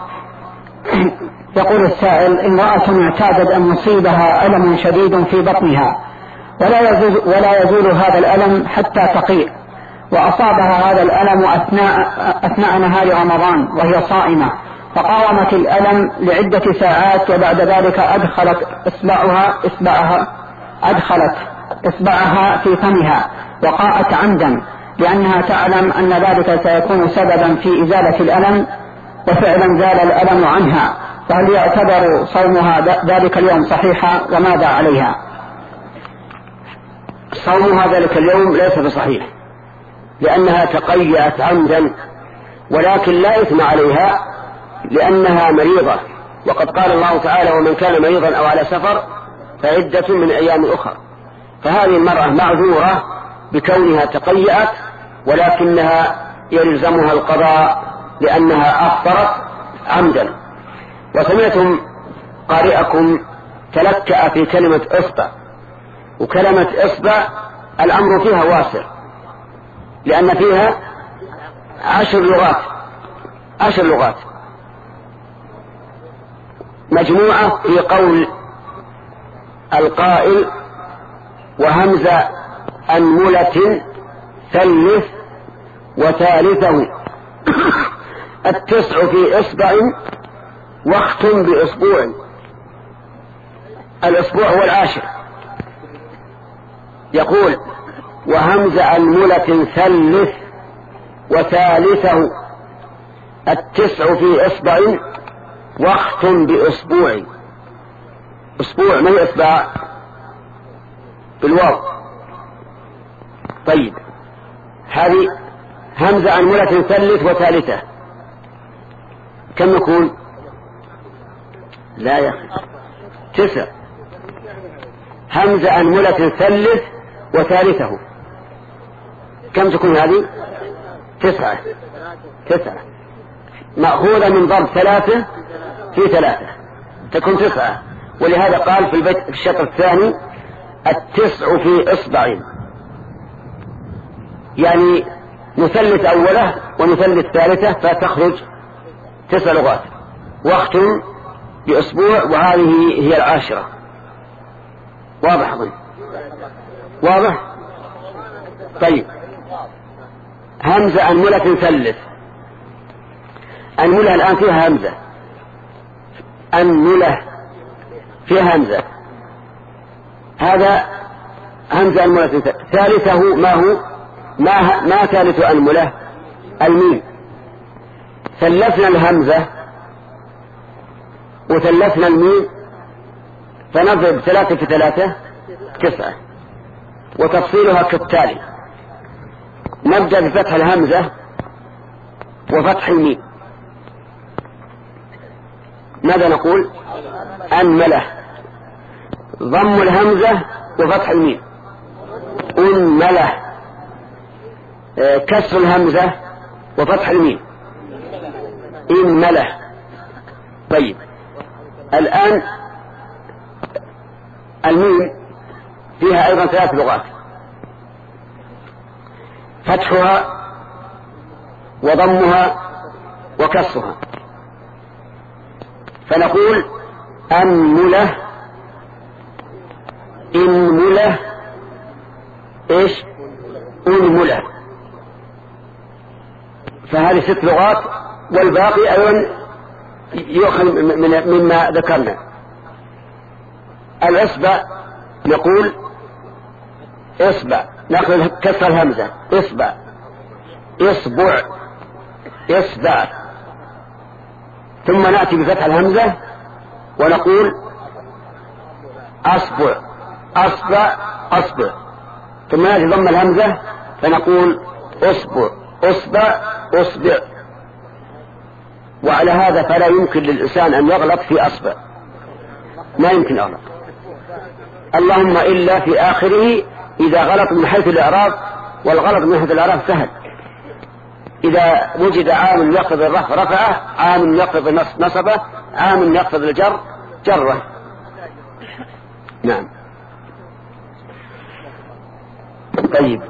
يقول السائل: امرأة اعتادت أن يصيبها ألم شديد في بطنها ولا يزول, ولا يزول هذا الألم حتى تقيء. وأصابها هذا الألم أثناء, أثناء نهار رمضان وهي صائمة، فقاومت الألم لعدة ساعات، وبعد ذلك أدخلت إصبعها, إصبعها, أدخلت إصبعها في فمها وقاءت عمدا، لأنها تعلم أن ذلك سيكون سببا في إزالة الألم، وفعلا زال الألم عنها. فهل يعتبر صومها ذلك اليوم صحيحا، وماذا عليها؟ صومها ذلك اليوم ليس بصحيح، لأنها تقيأت عمدا، ولكن لا إثم عليها لأنها مريضة، وقد قال الله تعالى: ومن كان مريضا أو على سفر فعدة من أيام أخرى. فهذه المرأة معذورة بكونها تقيأت، ولكنها يلزمها القضاء لأنها أفطرت عمدا. وسمعتم قارئكم تلكأ في كلمة إصبع، وكلمة إصبع الأمر فيها واسع، لأن فيها عشر لغات عشر لغات مجموعة في قول القائل: وهمز أنملة ثلث وثالثه التسع في إصبع واختم بإصبوع. الإصبوع هو العاشر. يقول: وهمز أنملة ثلث وثالثه التسع في إصبع واختم بإصبوع. إصبوع ما هي إصبع بالواو. طيب، هذه همزة أنملة ثلث وثالثة كم نكون؟ لا يا أخي، تسع. همزة أنملة ثلث وثالثه كم تكون هذه؟ تسعة. تسعة مأخوذة من ضرب ثلاثة في ثلاثة تكون تسعة. ولهذا قال في البيت في الشطر الثاني: التسع في إصبع، يعني نثلث أوله ونثلث ثالثة فتخرج تسع لغات، واختم بأسبوع، وهذه هي العاشرة. واضح أظن؟ واضح؟ طيب، همزة أنملة ثلث. أنملة الآن فيها همزة، أنملة فيها همزة، هذا همزة أنملة ثلث. ثالثه ما هو؟ ما, ما ثالث أنملة؟ الميم. ثلثنا الهمزة وثلثنا الميم، فنضرب ثلاثة في ثلاثة تسعة. وتفصيلها كالتالي: نبدأ بفتح الهمزة وفتح الميم. ماذا نقول؟ أنملة. ضم الهمزة وفتح الميم أنملة. كسر الهمزة وفتح الميم إنملة. طيب، الآن الميم فيها أيضا ثلاث لغات: فتحها وضمها وكسرها. فنقول أنملة، إنملة، إيش؟ أنملة. فهذه ست لغات، والباقي أيضا يؤخذ مما ذكرنا. الإصبع نقول إصبع، نأخذ كسر الهمزة إصبع، إصبع، إصبع. ثم نأتي بفتح الهمزة ونقول أصبع، أصبع، أصبع. ثم نأتي ضم الهمزة فنقول أصبع، أصبع، أصبع. وعلى هذا فلا يمكن للإنسان أن يغلط في أصبع، ما يمكن أغلط، اللهم إلا في آخره إذا غلط من حيث الإعراب، والغلط من حيث الإعراب سهل. إذا وجد عامل يقتضي الرفع رفعه، عامل يقتضي النصب نصبه، عامل يقتضي الجر جره. نعم. طيب،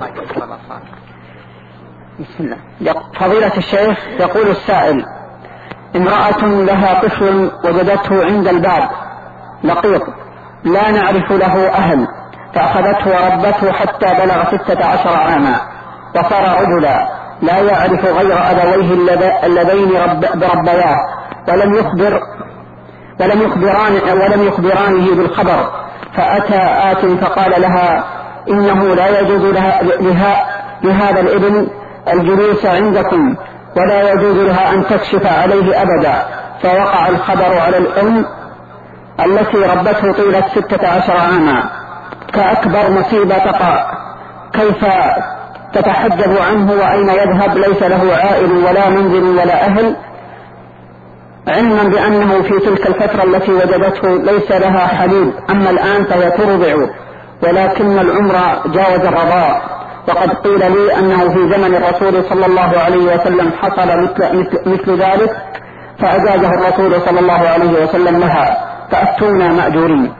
بسم الله. فضيلة الشيخ، يقول السائل: امرأة لها طفل وجدته عند الباب لقيط لا نعرف له أهل، فأخذته وربته حتى بلغ ستة عشر عاما، وصار رجلا لا يعرف غير أبويه اللذين بربياه، ولم يخبر ولم يخبران ولم يخبرانه بالخبر. فأتى آت فقال لها إنه لا يجوز لها لها لهذا الابن الجلوس عندكم، ولا يجوز لها أن تكشف عليه أبدا. فوقع الخبر على الأم التي ربته طيلة ستة عشر عاما كأكبر مصيبة تقع. كيف تتحجب عنه وأين يذهب؟ ليس له عائل ولا منزل ولا أهل، علما بأنه في تلك الفترة التي وجدته ليس لها حليب، أما الآن فهي ترضع، ولكن العمر جاوز الرضاع. وقد قيل لي أنه في زمن الرسول صلى الله عليه وسلم حصل مثل, مثل, مثل ذلك، فأجازه الرسول صلى الله عليه وسلم لها، فأفتونا مأجورين.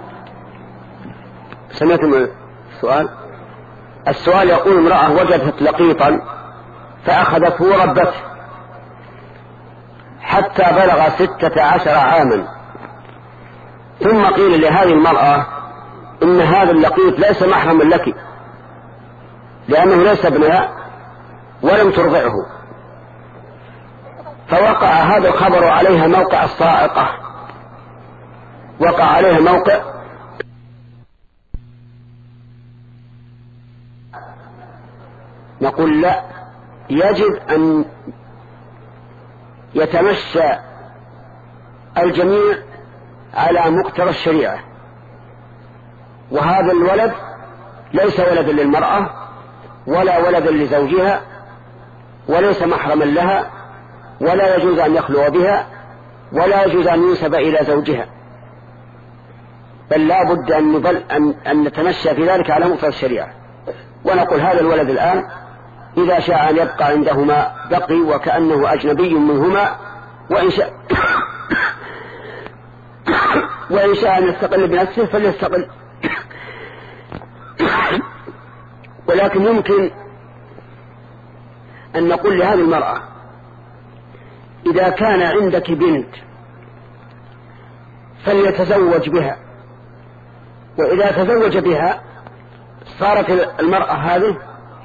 سمعتم السؤال؟ السؤال يقول امرأة وجدت لقيطا فأخذته وربته حتى بلغ ستة عشر عاما، ثم قيل لهذه المرأة إن هذا اللقيط ليس محرما لك لأنه ليس ابنها ولم ترضعه، فوقع هذا الخبر عليها موقع الصاعقة، وقع عليها موقع نقول لا، يجب أن يتمشى الجميع على مقتضى الشريعة، وهذا الولد ليس ولدا للمرأة ولا ولدا لزوجها، وليس محرما لها، ولا يجوز أن يخلو بها، ولا يجوز أن ينسب إلى زوجها، بل لا بد أن, نبل أن, أن نتمشى في ذلك على مقتضى الشريعة. ونقول هذا الولد الآن إذا شاء أن يبقى عندهما بقي وكأنه أجنبي منهما، وإن شاء وإن شاء أن يستقل بنفسه فليستقل. ولكن يمكن أن نقول لهذه المرأة إذا كان عندك بنت فليتزوج بها، وإذا تزوج بها صارت المرأة هذه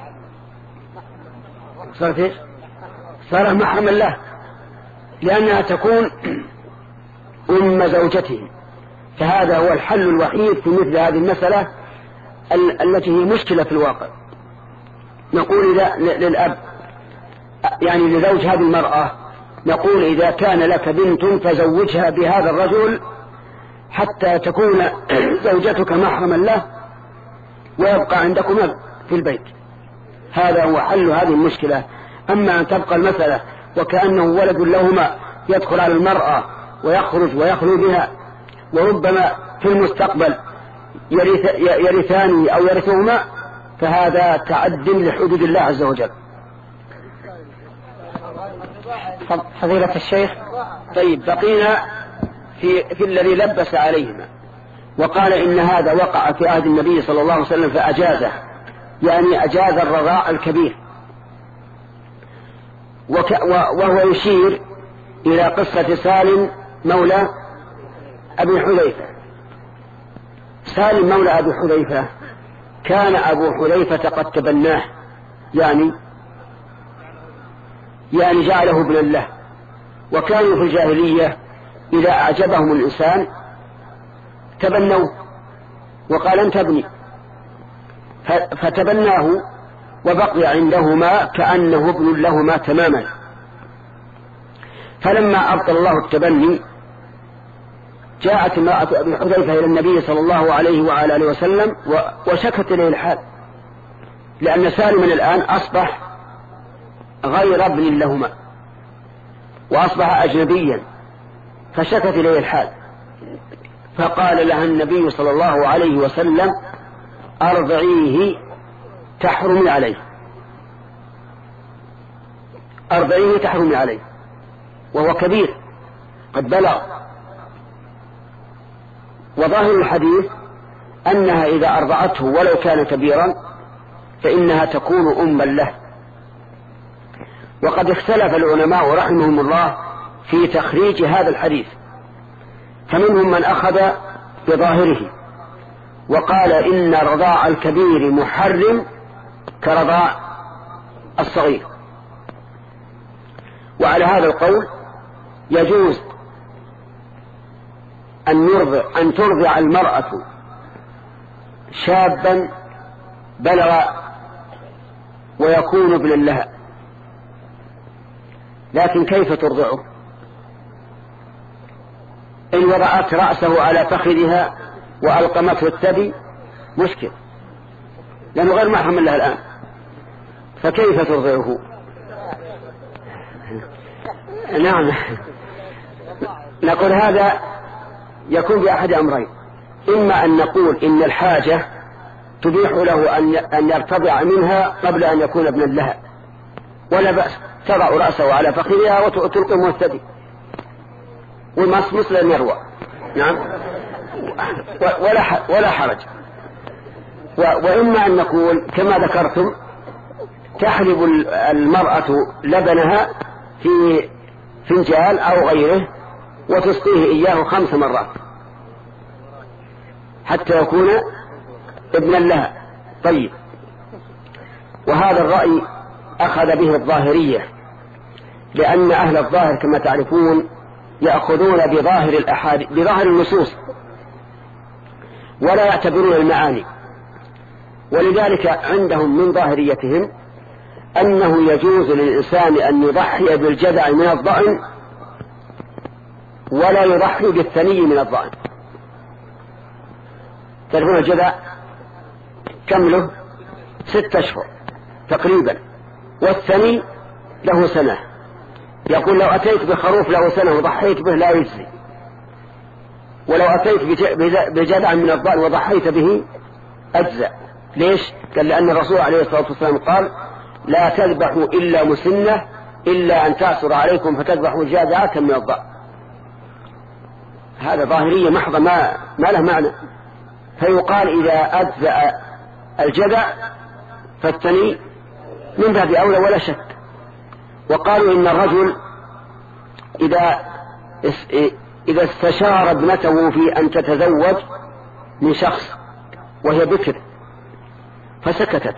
صارت إيش؟ صارت محرما له، لأنها تكون أم زوجته. فهذا هو الحل الوحيد في مثل هذه المسألة التي هي مشكلة في الواقع. نقول إذا للأب يعني لزوج هذه المرأة، نقول إذا كان لك بنت فزوجها بهذا الرجل حتى تكون زوجتك محرما له ويبقى عندكما في البيت. هذا هو حل هذه المشكلة. أما أن تبقى المسألة وكأنه ولد لهما يدخل على المرأة ويخرج ويخلو بها، وربما في المستقبل يرث يرثان أو يرثهما، فهذا تعد لحدود الله عز وجل. فضيلة الشيخ، طيب بقينا في, في الذي لبس عليهما وقال إن هذا وقع في عهد النبي صلى الله عليه وسلم فأجازه، يعني أجاز الرضاع الكبير. وك وهو يشير إلى قصة سالم مولى أبي حذيفة. سالم مولى أبي حذيفة كان أبو حذيفة قد تبناه، يعني يعني جعله ابنا له. وكانوا في الجاهلية إذا أعجبهم الإنسان تبنوه وقال أنت ابني، فتبناه وبقي عندهما كأنه ابن لهما تماما. فلما أبطل الله التبني جاءت امرأة أبي حذيفة إلى النبي صلى الله عليه وعلى آله وسلم وشكت إليه الحال، لأن سالما الآن أصبح غير ابن لهما وأصبح أجنبيا، فشكت إليه الحال. فقال لها النبي صلى الله عليه وسلم أرضعيه تحرمي عليه، أرضعيه تحرمي عليه، وهو كبير قد بلغ. وظاهر الحديث أنها إذا أرضعته ولو كان كبيرا فإنها تكون أما له. وقد اختلف العلماء رحمهم الله في تخريج هذا الحديث، فمنهم من أخذ بظاهره وقال إن رضاع الكبير محرم كرضاع الصغير. وعلى هذا القول يجوز أن يرضع أن ترضع المرأة شابا بلغ ويكون ابنا لها، لكن كيف ترضعه؟ إن وضعت رأسه على فخذها وألقمته الثدي مشكل، لأنه غير محرم لها الآن، فكيف ترضعه؟ نعم، نقول هذا يكون بأحد أمرين: إما أن نقول إن الحاجة تبيح له أن يرتضع منها قبل أن يكون ابنا لها، ولا بأس، تضع رأسه على فخذها وتلقمه الثدي والمص مثل أن يروى، نعم، ولا ولا حرج. وإما أن نقول كما ذكرتم تحلب المرأة لبنها في فنجال أو غيره وتسقيه إياه خمس مرات حتى يكون ابنا لها. طيب، وهذا الرأي أخذ به الظاهرية، لأن أهل الظاهر كما تعرفون يأخذون بظاهر الأحاديث بظاهر النصوص ولا يعتبرون المعاني، ولذلك عندهم من ظاهريتهم أنه يجوز للإنسان أن يضحي بالجذع من الضأن ولا يضحي بالثني من الضأن. تعرفون الجذع كم له؟ ست أشهر تقريبا، والثني له سنة. يقول لو أتيت بخروف له سنة وضحيت به لا يجزي، ولو أتيت بجذع من الضأن وضحيت به أجزأ. ليش؟ قال لأن الرسول عليه الصلاة والسلام قال لا تذبحوا إلا مسنة إلا أن تعثر عليكم فتذبحوا جاذعة من الضأن. هذا ظاهرية محضة ما, ما له معنى. فيقال إذا أجزأ الجذع فالثني من باب أولى ولا شك. وقالوا إن الرجل إذا إذا استشار ابنته في أن تتزوج من شخص وهي بكر فسكتت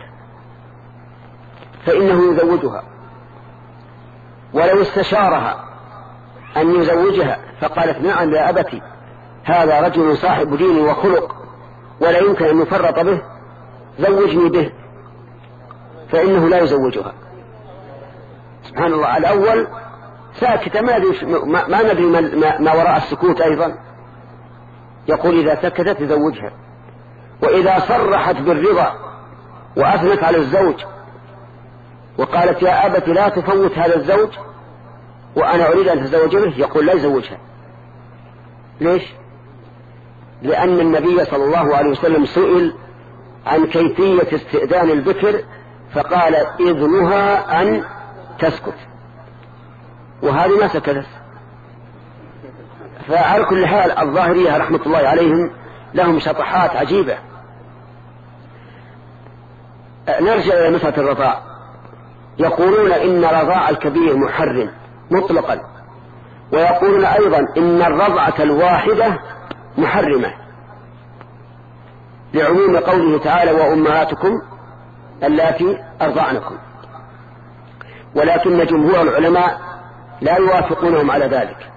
فإنه يزوجها، ولو استشارها أن يزوجها فقالت نعم يا أبتي هذا رجل صاحب دين وخلق ولا يمكن أن يفرط به زوجني به، فإنه لا يزوجها. سبحان الله، الأول ساكتة ما, ما ندري ما, ما وراء السكوت أيضا. يقول إذا سكتت يزوجها، وإذا صرحت بالرضا وأثنت على الزوج وقالت يا أبت لا تفوت هذا الزوج وأنا أريد أن تزوج به، يقول لا يزوجها. ليش؟ لأن النبي صلى الله عليه وسلم سئل عن كيفية استئذان البكر فقال إذنها أن تسكت، وهذه ما سكتت. فعلى كل حال الظاهرية رحمة الله عليهم لهم شطحات عجيبة. نرجع إلى مسألة الرضاع. يقولون إن رضاع الكبير محرم مطلقا، ويقولون أيضا إن الرضعة الواحدة محرمة لعموم قوله تعالى وأمهاتكم اللاتي أرضعنكم، ولكن جمهور العلماء لا يوافقونهم على ذلك.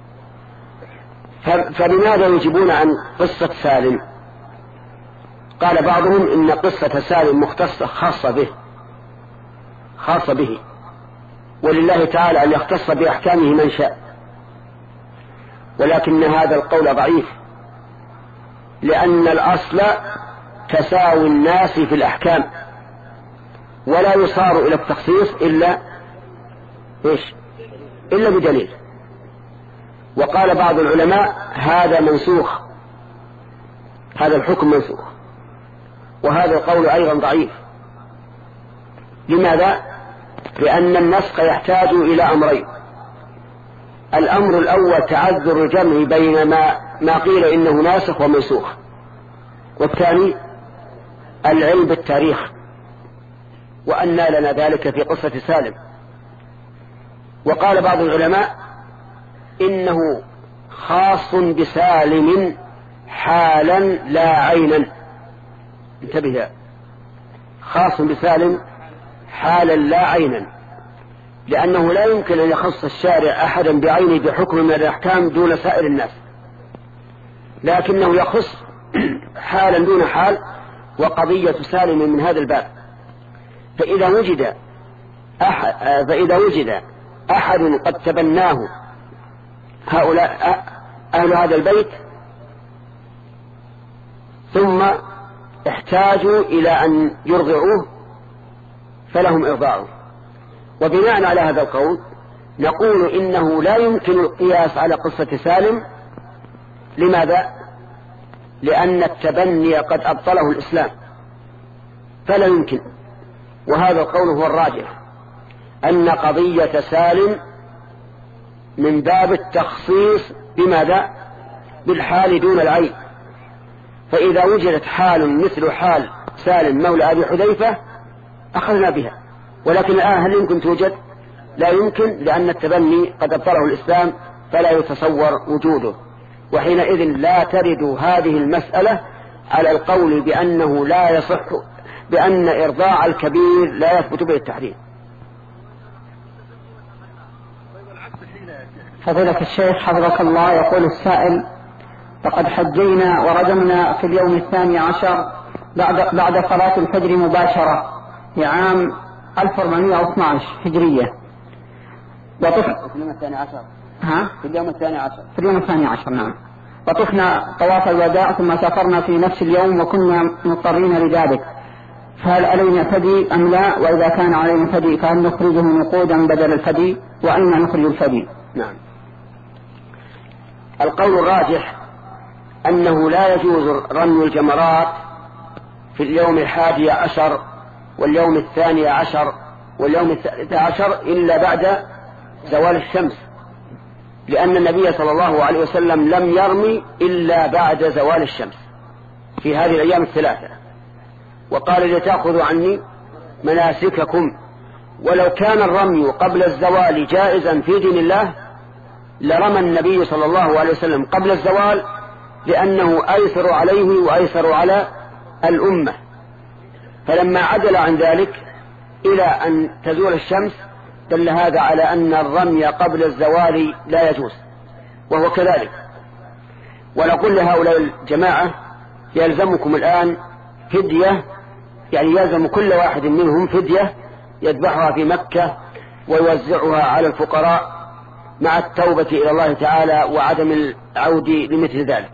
فلماذا يجيبون عن قصة سالم؟ قال بعضهم إن قصة سالم مختصة خاصة به خاصة به ولله تعالى أن يختص بأحكامه من شاء، ولكن هذا القول ضعيف، لأن الأصل تساوي الناس في الأحكام ولا يصار إلى التخصيص إلا إيش؟ إلا بدليل. وقال بعض العلماء هذا منسوخ، هذا الحكم منسوخ، وهذا القول أيضا ضعيف. لماذا؟ لأن النسخ يحتاج إلى أمرين: الأمر الأول تعذر الجمع بين ما, ما قيل إنه ناسخ ومنسوخ، والثاني العلم بالتاريخ، وأن لنا ذلك في قصة سالم. وقال بعض العلماء إنه خاص بسالم حالا لا عينا، انتبه، خاص بسالم حالا لا عينا، لأنه لا يمكن أن يخص الشارع أحدا بعينه بحكم من الأحكام دون سائر الناس، لكنه يخص حالا دون حال، وقضية سالم من هذا الباب. فإذا وجد أحد, فإذا وجد أحد قد تبناه هؤلاء أهل هذا البيت ثم احتاجوا إلى أن يرضعوه فلهم إرضاعه. وبناء على هذا القول نقول إنه لا يمكن القياس على قصة سالم. لماذا؟ لأن التبني قد أبطله الإسلام فلا يمكن. وهذا القول هو الراجح، أن قضية سالم من باب التخصيص بماذا؟ بالحال دون العين. فإذا وجدت حال مثل حال سالم مولى أبي حذيفة أخذنا بها، ولكن الآن هل يمكن توجد؟ لا يمكن، لأن التبني قد أبطله الإسلام فلا يتصور وجوده. وحينئذ لا ترد هذه المسألة على القول بأنه لا يصح، بأن إرضاع الكبير لا يثبت به التحريم. فضيلة الشيخ حفظك الله، يقول السائل: لقد حجينا ورجمنا في اليوم الثاني عشر بعد, بعد صلاة الفجر مباشرة لعام ألف وأربعمائة واثني عشر هجرية. وطف... في اليوم الثاني عشر ها؟ في اليوم الثاني عشر في اليوم الثاني عشر نعم. وطفنا طواف الوداع ثم سافرنا في نفس اليوم وكنا مضطرين لذلك، فهل علينا فدي أم لا؟ وإذا كان علينا فدي فهل نخرجه نقودا بدل الفدي؟ وأين نخرج الفدي؟ نعم. القول الراجح أنه لا يجوز رمي الجمرات في اليوم الحادي عشر واليوم الثاني عشر واليوم الثالث عشر إلا بعد زوال الشمس، لأن النبي صلى الله عليه وسلم لم يرمي إلا بعد زوال الشمس في هذه الأيام الثلاثة، وقال لتأخذوا عني مناسككم. ولو كان الرمي قبل الزوال جائزا في دين الله لرمى النبي صلى الله عليه وسلم قبل الزوال، لأنه أيسر عليه وأيسر على الأمة. فلما عدل عن ذلك إلى أن تزول الشمس دل هذا على أن الرمي قبل الزوال لا يجوز، وهو كذلك. ونقول لهؤلاء الجماعة: يلزمكم الآن فدية، يعني يلزم كل واحد منهم فدية يذبحها في مكة ويوزعها على الفقراء مع التوبة إلى الله تعالى وعدم العود لمثل ذلك.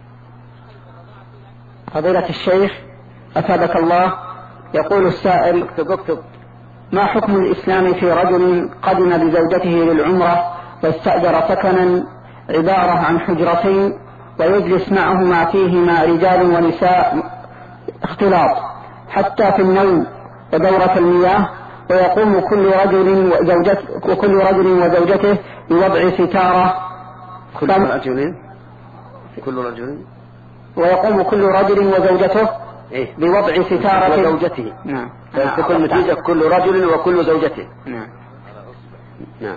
فضيلة الشيخ أثابك الله، يقول السائل: اكتب اكتب ما حكم الإسلام في رجل قدم بزوجته للعمرة واستأجر سكنا عبارة عن حجرتين ويجلس معهما فيهما رجال ونساء اختلاط حتى في النوم ودورة المياه، ويقوم كل رجل وزوجته وكل رجل وزوجته بوضع ستارة كل رجل كل رجل ويقوم كل رجل وزوجته إيه؟ بوضع ستارة وزوجته. نعم. تكون نتيجة كل رجل وكل زوجته. نعم. نعم.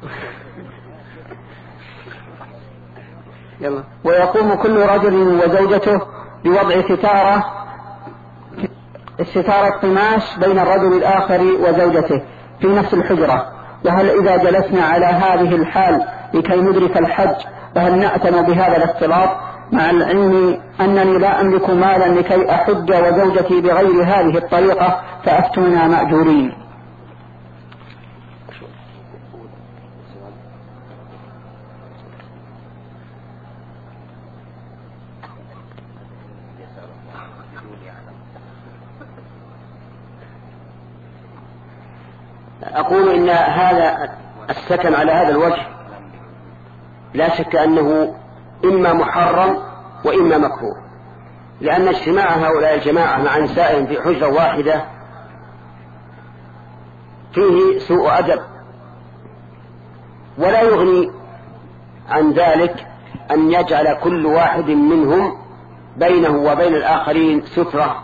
يلا. ويقوم كل رجل وزوجته بوضع ستارة الستارة قماش بين الرجل الآخر وزوجته في نفس الحجرة. وهل إذا جلسنا على هذه الحال لكي ندرك الحج فهل نأتم بهذا الاختلاط، مع العلم أنني لا أملك مالا لكي أحج وزوجتي بغير هذه الطريقة فأفتونا مأجورين؟ أقول إن هذا السكن على هذا الوجه لا شك أنه إما محرم وإما مكروه، لأن اجتماع هؤلاء الجماعة مع نسائهم في حجرة واحدة فيه سوء أدب، ولا يغني عن ذلك أن يجعل كل واحد منهم بينه وبين الآخرين سترة.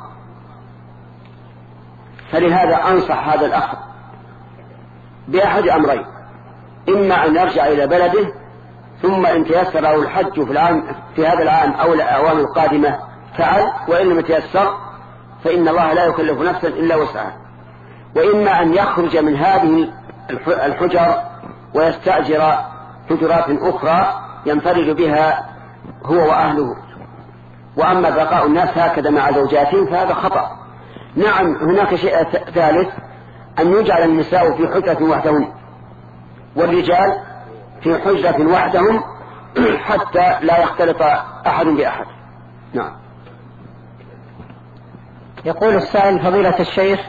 فلهذا أنصح هذا الأخ بأحد أمرين: إما أن يرجع إلى بلده ثم إن تيسر له الحج في العام في هذا العام أو الأعوام القادمة فعل، وإن لم يتيسر فإن الله لا يكلف نفسا إلا وسعها. وإما أن يخرج من هذه الحجر ويستأجر حجرات أخرى ينفرد بها هو وأهله. وأما بقاء الناس هكذا مع زوجاتهم فهذا خطأ. نعم هناك شيء ثالث، أن يجعل النساء في حجرة وحدهم والرجال في حجرة وحدهم حتى لا يختلط أحد بأحد. نعم. يقول السائل فضيلة الشيخ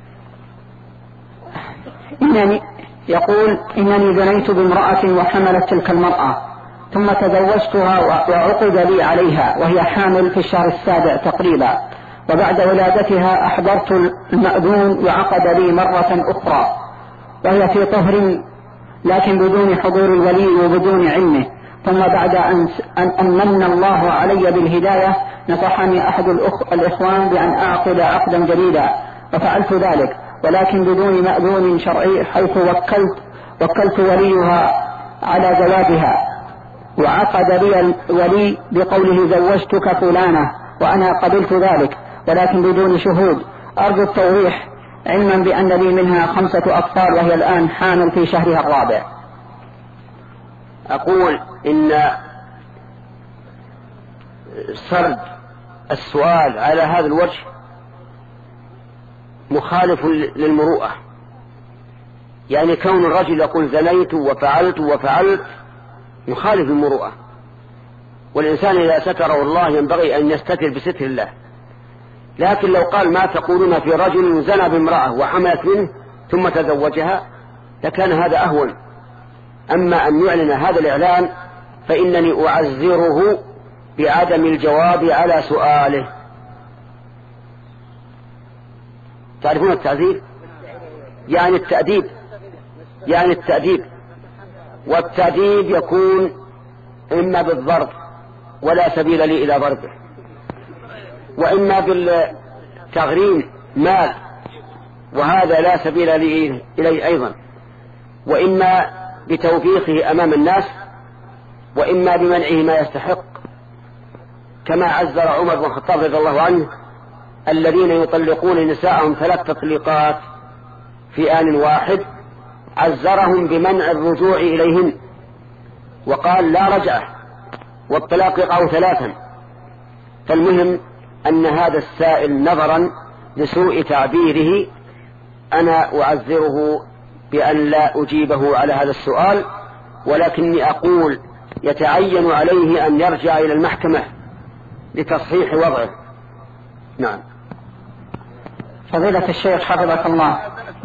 إنني يقول إنني زنيت بامرأة وحملت تلك المرأة ثم تزوجتها وعقد لي عليها وهي حامل في الشهر السابع تقريبا، وبعد ولادتها أحضرت المأذون وعقد لي مرة أخرى وهي في طهر لكن بدون حضور الولي وبدون علمه، ثم بعد أن أن من الله علي بالهداية نصحني أحد الأخ الإخوان بأن أعقد عقدا جديدا وفعلت ذلك ولكن بدون مأذون شرعي، حيث وكلت وكلت وليها على زواجها وعقد لي الولي بقوله زوجتك فلانة وأنا قبلت ذلك ولكن بدون شهود. أرجو التوضيح علما بأن لي منها خمسة أطفال وهي الآن حامل في شهرها الرابع. أقول إن سرد السؤال على هذا الوجه مخالف للمروءة. يعني كون الرجل يقول زنيت وفعلت وفعلت يخالف المروءة، والإنسان إذا ستره الله ينبغي أن يستتر بستر الله. لكن لو قال ما تقولون في رجل زنى بامرأة وحملت منه ثم تزوجها لكان هذا أهون. أما أن يعلن هذا الإعلان فإنني أعزره بعدم الجواب على سؤاله. تعرفون التعذيب؟ يعني التأديب، يعني التأديب، والتأديب يكون إما بالضرب ولا سبيل لي إلى ضربه، وإما بالتغريم مال وهذا لا سبيل لي إليه أيضا، وإما بتوبيخه أمام الناس، وإما بمنعه ما يستحق، كما عزر عمر بن الخطاب رضي الله عنه الذين يطلقون نساءهم ثلاث تطليقات في آن واحد، عزرهم بمنع الرجوع إليهن وقال لا رجعة والطلاق يقع ثلاثا. فالمهم أن هذا السائل نظرا لسوء تعبيره أنا أعزره بأن لا أجيبه على هذا السؤال، ولكني أقول يتعين عليه أن يرجع إلى المحكمة لتصحيح وضعه. نعم. فضيلة الشيخ حفظك الله،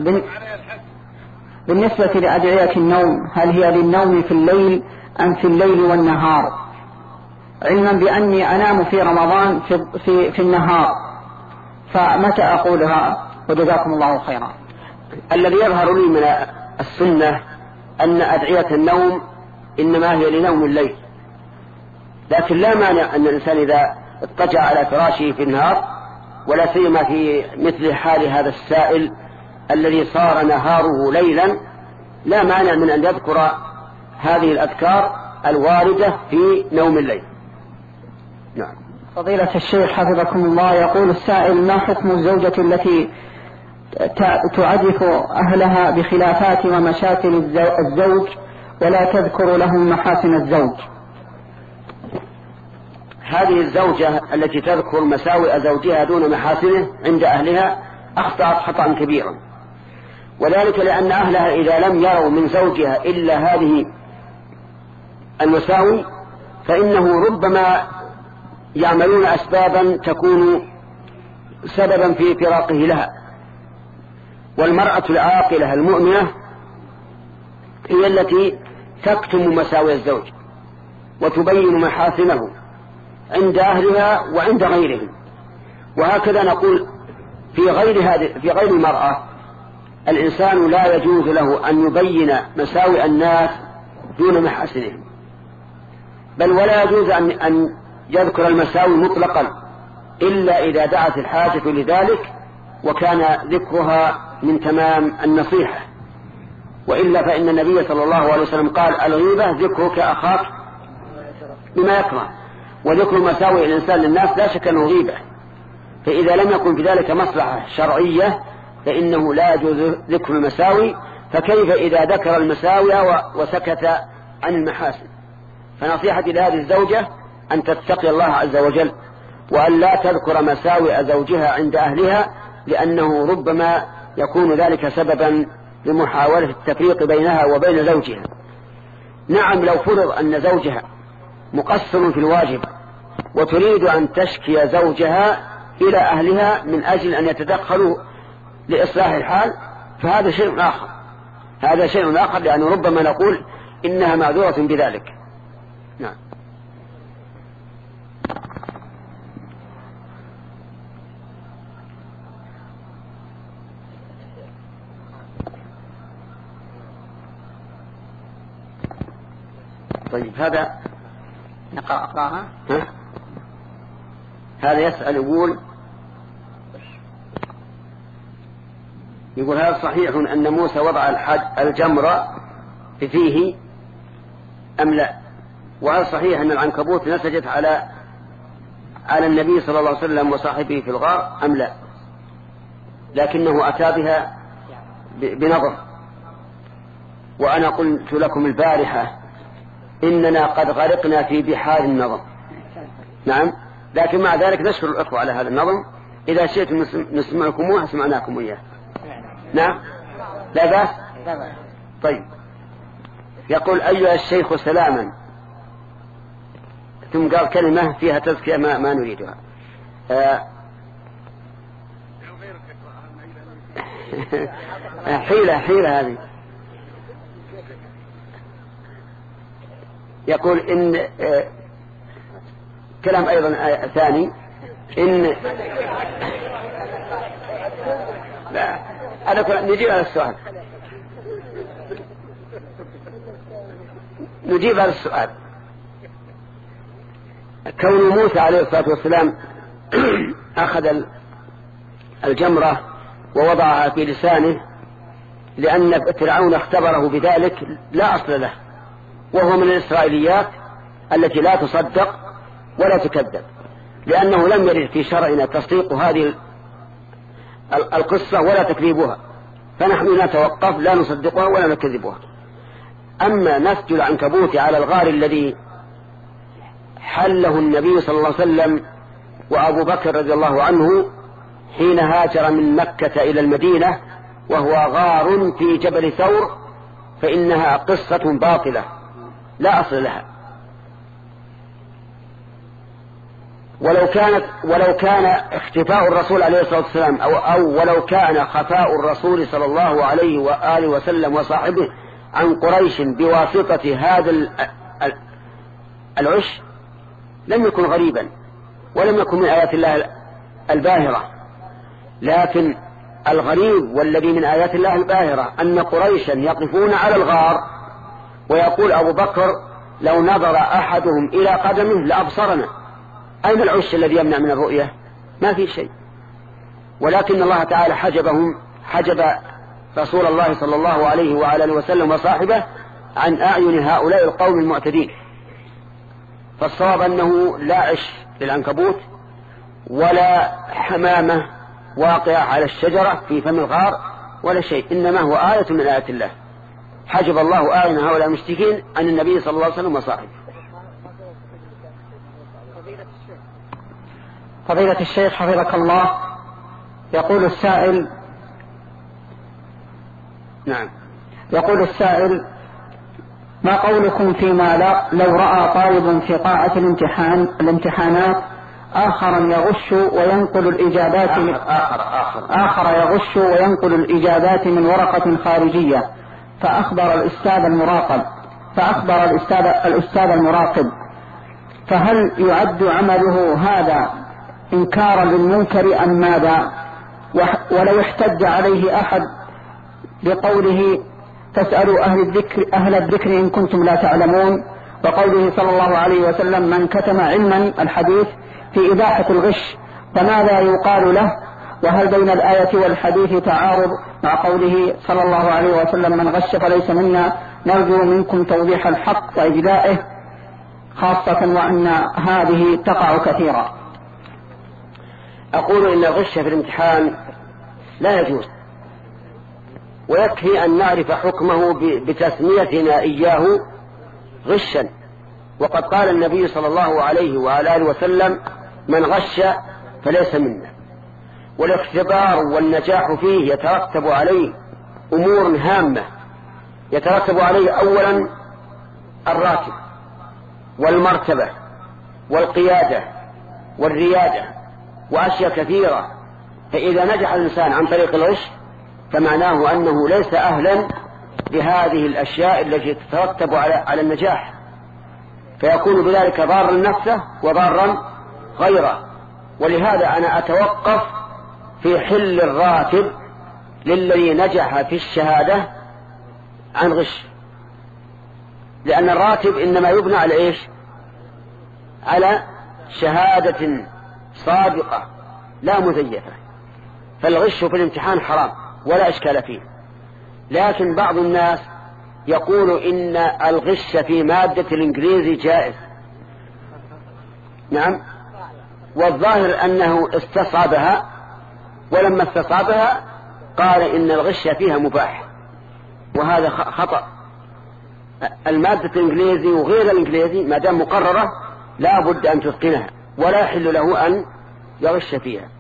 بالنسبة لأدعية النوم هل هي للنوم في الليل أم في الليل والنهار؟ علما بأني أنام في رمضان في, في, في النهار، فمتى أقولها؟ وجزاكم الله خيرا. الذي يظهر لي من السنة أن أدعية النوم إنما هي لنوم الليل، لكن لا مانع أن الإنسان إذا اضطجع على فراشه في النهار، ولا سيما في مثل حال هذا السائل الذي صار نهاره ليلا، لا مانع من أن يذكر هذه الأذكار الواردة في نوم الليل. نعم. فضيلة الشيخ حفظكم الله، يقول السائل ما حكم الزوجة التي تعرف أهلها بخلافات ومشاكل الزوج ولا تذكر لهم محاسن الزوج؟ هذه الزوجة التي تذكر مساوئ زوجها دون محاسنه عند أهلها أخطأت خطأ كبيرا، وذلك لأن أهلها إذا لم يروا من زوجها إلا هذه المساوئ فإنه ربما يعملون أسبابا تكون سببا في فراقه لها. والمرأة العاقلة المؤمنة هي التي تكتم مساوئ الزوج وتبين محاسنه عند أهلها وعند غيرهم. وهكذا نقول في غير هذه في غير المرأة الإنسان لا يجوز له أن يبين مساوئ الناس دون محاسنهم، بل ولا يجوز أن, أن يذكر المساوئ مطلقا إلا إذا دعت الحاجة لذلك وكان ذكرها من تمام النصيحة، وإلا فإن النبي صلى الله عليه وسلم قال الغيبة ذكرك أخاك بما يكره، وذكر مساوئ الإنسان للناس لا شك أنه غيبة، فإذا لم يكن في ذلك مصلحة شرعية فإنه لا يجوز ذكر المساوي، فكيف إذا ذكر المساوي وسكت عن المحاسن؟ فنصيحتي لهذه الزوجة أن تتقي الله عز وجل، وأن لا تذكر مساوئ زوجها عند أهلها، لأنه ربما يكون ذلك سببا لمحاولة التفريق بينها وبين زوجها. نعم، لو فرض أن زوجها مقصر في الواجب وتريد أن تشكي زوجها إلى أهلها من أجل أن يتدخلوا لإصلاح الحال، فهذا شيء آخر، هذا شيء آخر، لأنه ربما نقول إنها معذورة بذلك. نعم. طيب، هذا نقرأ أقراها. هذا يسأل يقول يقول هل صحيح أن موسى وضع الحج الجمر فيه أم لا؟ وهل صحيح أن العنكبوت نسجت على على النبي صلى الله عليه وسلم وصاحبه في الغار أم لا؟ لكنه أتى بها بنظر. وأنا قلت لكم البارحة إننا قد غرقنا في بحار النظم. نعم، لكن مع ذلك نشكر الأخوة على هذا النظم. إذا شئتم نسمعكموه سمعناكم إياه. نعم، لا بأس. طيب، يقول أيها الشيخ سلاما، ثم قال كلمة فيها تزكية ما, ما نريدها. آه حيلة حيلة هذه. يقول إن آه كلام أيضا آه ثاني إن لا أنا نجيب على السؤال نجيب على السؤال كون موسى عليه الصلاة والسلام أخذ الجمرة ووضعها في لسانه لأن فرعون اختبره بذلك لا أصل له، وهو من الإسرائيليات التي لا تصدق ولا تكذب، لأنه لم يرد في شرعنا تصديق هذه القصة ولا تكذيبها، فنحن نتوقف لا نصدقها ولا نكذبها. أما نسج العنكبوت على الغار الذي حله النبي صلى الله عليه وسلم وأبو بكر رضي الله عنه حين هاجر من مكة إلى المدينة، وهو غار في جبل ثور، فإنها قصة باطلة لا أصل لها. ولو كانت ولو كان اختفاء الرسول عليه الصلاة والسلام أو, أو ولو كان خفاء الرسول صلى الله عليه وآله وسلم وصاحبه عن قريش بواسطة هذا العش لم يكن غريبا ولم يكن من آيات الله الباهرة، لكن الغريب والذي من آيات الله الباهرة أن قريشا يقفون على الغار ويقول أبو بكر لو نظر أحدهم إلى قدمه لأبصرنا. أين العش الذي يمنع من الرؤية؟ ما في شيء، ولكن الله تعالى حجبهم حجب رسول الله صلى الله عليه وعلى وسلم وصاحبه عن أعين هؤلاء القوم المعتدين. فالصواب أنه لا عش للعنكبوت ولا حمامة واقعة على الشجرة في فم الغار ولا شيء، إنما هو آية من آيات الله، حجب الله أعين هؤلاء المشركين عن النبي صلى الله عليه وسلم وصاحبه. فضيلة الشيخ حفظك الله، يقول السائل نعم يقول السائل ما قولكم فيما لو رأى طالب في قاعة الامتحان الامتحانات آخرا يغش وينقل الإجابات آخر, آخر, آخر, آخر يغش وينقل الإجابات من ورقة خارجية، فأخبر الأستاذ المراقب فأخبر الأستاذ الأستاذ المراقب، فهل يعد عمله هذا إنكارا للمنكر أم ماذا؟ ولو احتج عليه أحد بقوله فاسألوا أهل الذكر, أهل الذكر إن كنتم لا تعلمون، وقوله صلى الله عليه وسلم من كتم علما الحديث في إباحة الغش، فماذا يقال له؟ وهل بين الآية والحديث تعارض مع قوله صلى الله عليه وسلم من غش فليس منا، نرجو منكم توضيح الحق وإجلائه، خاصة وأن هذه تقع كثيرا. أقول إن الغش في الامتحان لا يجوز، ويكفي أن نعرف حكمه بتسميتنا إياه غشا. وقد قال النبي صلى الله عليه وعلى آله وسلم: من غش فليس منا. والاختبار والنجاح فيه يترتب عليه أمور هامة، يترتب عليه أولا الراتب والمرتبة والقيادة والريادة وأشياء كثيرة. فإذا نجح الإنسان عن طريق الغش فمعناه أنه ليس أهلا لهذه الأشياء التي تترتب على على النجاح، فيكون بذلك ضارا نفسه وضارا غيره. ولهذا أنا أتوقف في حل الراتب للذي نجح في الشهادة عن غش، لأن الراتب إنما يبنى على إيش؟ على شهادة صادقة لا مزيفة. فالغش في الامتحان حرام ولا إشكال فيه. لكن بعض الناس يقول إن الغش في مادة الإنجليزي جائز. نعم، والظاهر أنه استصعبها، ولما استصعبها قال إن الغش فيها مباح، وهذا خطأ. المادة الإنجليزي وغير الإنجليزي ما دام مقررة لا بد أن تتقنها، ولا يحل له أن يغش فيها.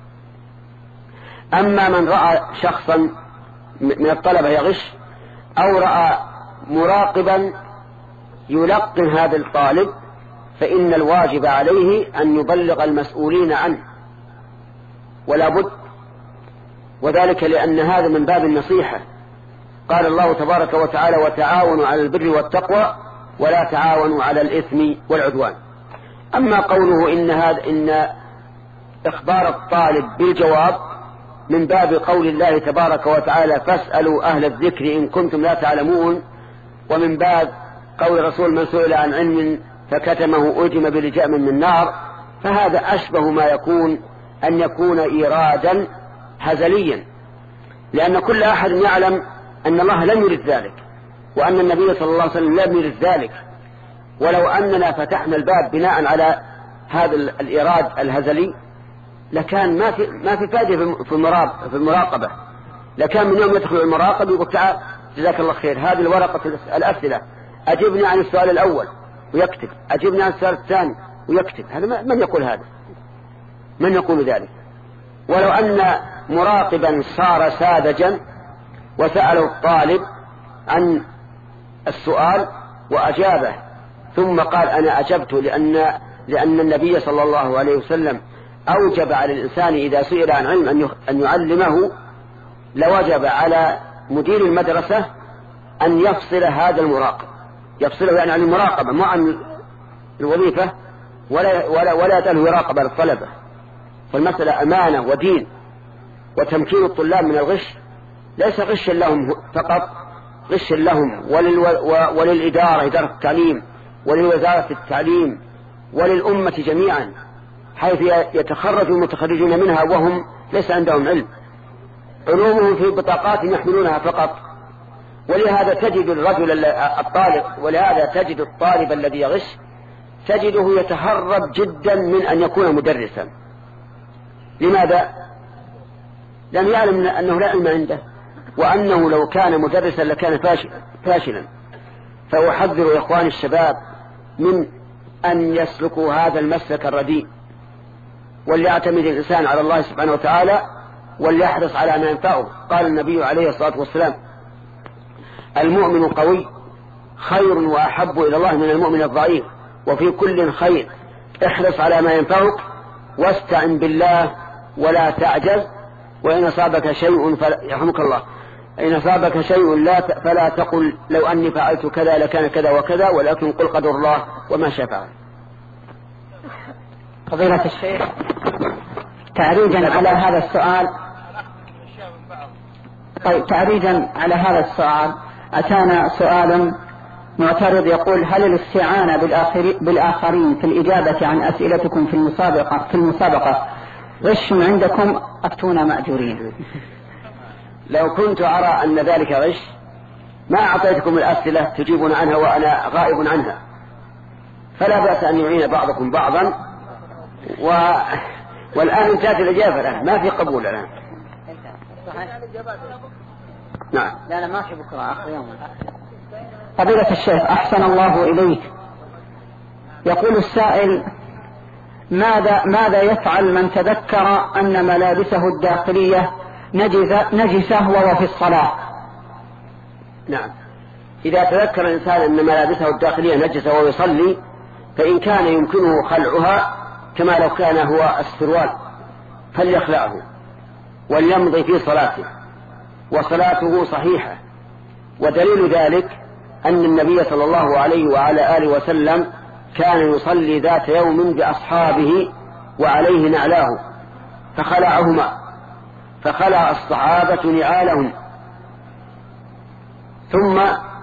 أما من رأى شخصا من الطلبة يغش، أو رأى مراقبا يلقن هذا الطالب، فإن الواجب عليه أن يبلغ المسؤولين عنه ولا بد، وذلك لأن هذا من باب النصيحة. قال الله تبارك وتعالى: وتعاونوا على البر والتقوى ولا تعاونوا على الإثم والعدوان. أما قوله إن هذا إن إخبار الطالب بالجواب من باب قول الله تبارك وتعالى: فاسألوا أهل الذكر إن كنتم لا تعلمون، ومن باب قول الرسول: من سئل عن علم فكتمه ألجم بلجام من نار، فهذا أشبه ما يكون أن يكون إيرادا هزليا، لأن كل أحد يعلم أن الله لم يرد ذلك، وأن النبي صلى الله عليه وسلم لم يرد ذلك. ولو أننا فتحنا الباب بناء على هذا الإيراد الهزلي لكان ما في ما في فائدة في المراقبة. لكان من يوم يدخل المراقب يقول: تعال جزاك الله خير، هذه الورقة الأسئلة، أجبني عن السؤال الأول ويكتب، أجبني عن السؤال الثاني ويكتب. هذا من يقول هذا؟ من يقول ذلك؟ ولو أن مراقبا صار ساذجا وسأله الطالب عن السؤال وأجابه ثم قال: أنا أجبت لأن لأن النبي صلى الله عليه وسلم أوجب على الإنسان إذا سئل عن علم أن يعلمه، لوجب على مدير المدرسة أن يفصل هذا المراقب، يفصله يعني عن المراقبة مو عن الوظيفة، ولا ولا ولا يتله يراقب على الطلبة. فالمسألة أمانة ودين، وتمكين الطلاب من الغش ليس غشا لهم فقط، غشا لهم وللإدارة، إدارة التعليم، ولوزارة التعليم، وللأمة جميعا، حيث يتخرج المتخرجون منها وهم ليس عندهم علم، علومهم في بطاقات يحملونها فقط. ولهذا تجد الرجل الطالب ولهذا تجد الطالب الذي يغش تجده يتهرب جدا من أن يكون مدرسا. لماذا؟ لأنه يعلم أنه لا علم عنده، وأنه لو كان مدرسا لكان فاشلا. فأحذر يا إخواني الشباب من أن يسلكوا هذا المسلك الرديء، وليعتمد الإنسان على الله سبحانه وتعالى، وليحرص على ما ينفعه. قال النبي عليه الصلاة والسلام: المؤمن قوي خير وأحب إلى الله من المؤمن الضعيف، وفي كل خير، احرص على ما ينفعك واستعن بالله ولا تعجز، وإن أصابك شيء فلا يرحمك الله إن أصابك شيء لا ت... فلا تقل لو أني فعلت كذا لكان كذا وكذا، ولكن قل قدر الله وما شاء فعل. فضيلة الشيخ، تعريجا على هذا السؤال طيب تعريجا على هذا السؤال أتانا سؤال معترض يقول: هل الاستعانة بالآخرين في الإجابة عن أسئلتكم في المسابقة في المسابقة غش عندكم؟ أفتونا مأجورين. لو كنت أرى أن ذلك غش ما أعطيتكم الأسئلة تجيبون عنها وأنا غائب عنها، فلا بأس أن يعين بعضكم بعضا و... والآن انتهت الإجابة الآن ما في قبول الآن. نعم. لا لا ما في بكرة آخر يوم. فضيلة الشيخ أحسن الله إليك، يقول السائل: ماذا ماذا يفعل من تذكر أن ملابسه الداخلية نجسة وهو في الصلاة؟ نعم، إذا تذكر الإنسان أن ملابسه الداخلية نجسة وهو يصلي، فإن كان يمكنه خلعها كما لو كان هو السروال فليخلعه وليمضي في صلاته وصلاته صحيحة. ودليل ذلك أن النبي صلى الله عليه وعلى آله وسلم كان يصلي ذات يوم بأصحابه وعليه نعلاه فخلعهما، فخلع الصحابة نعالهم، ثم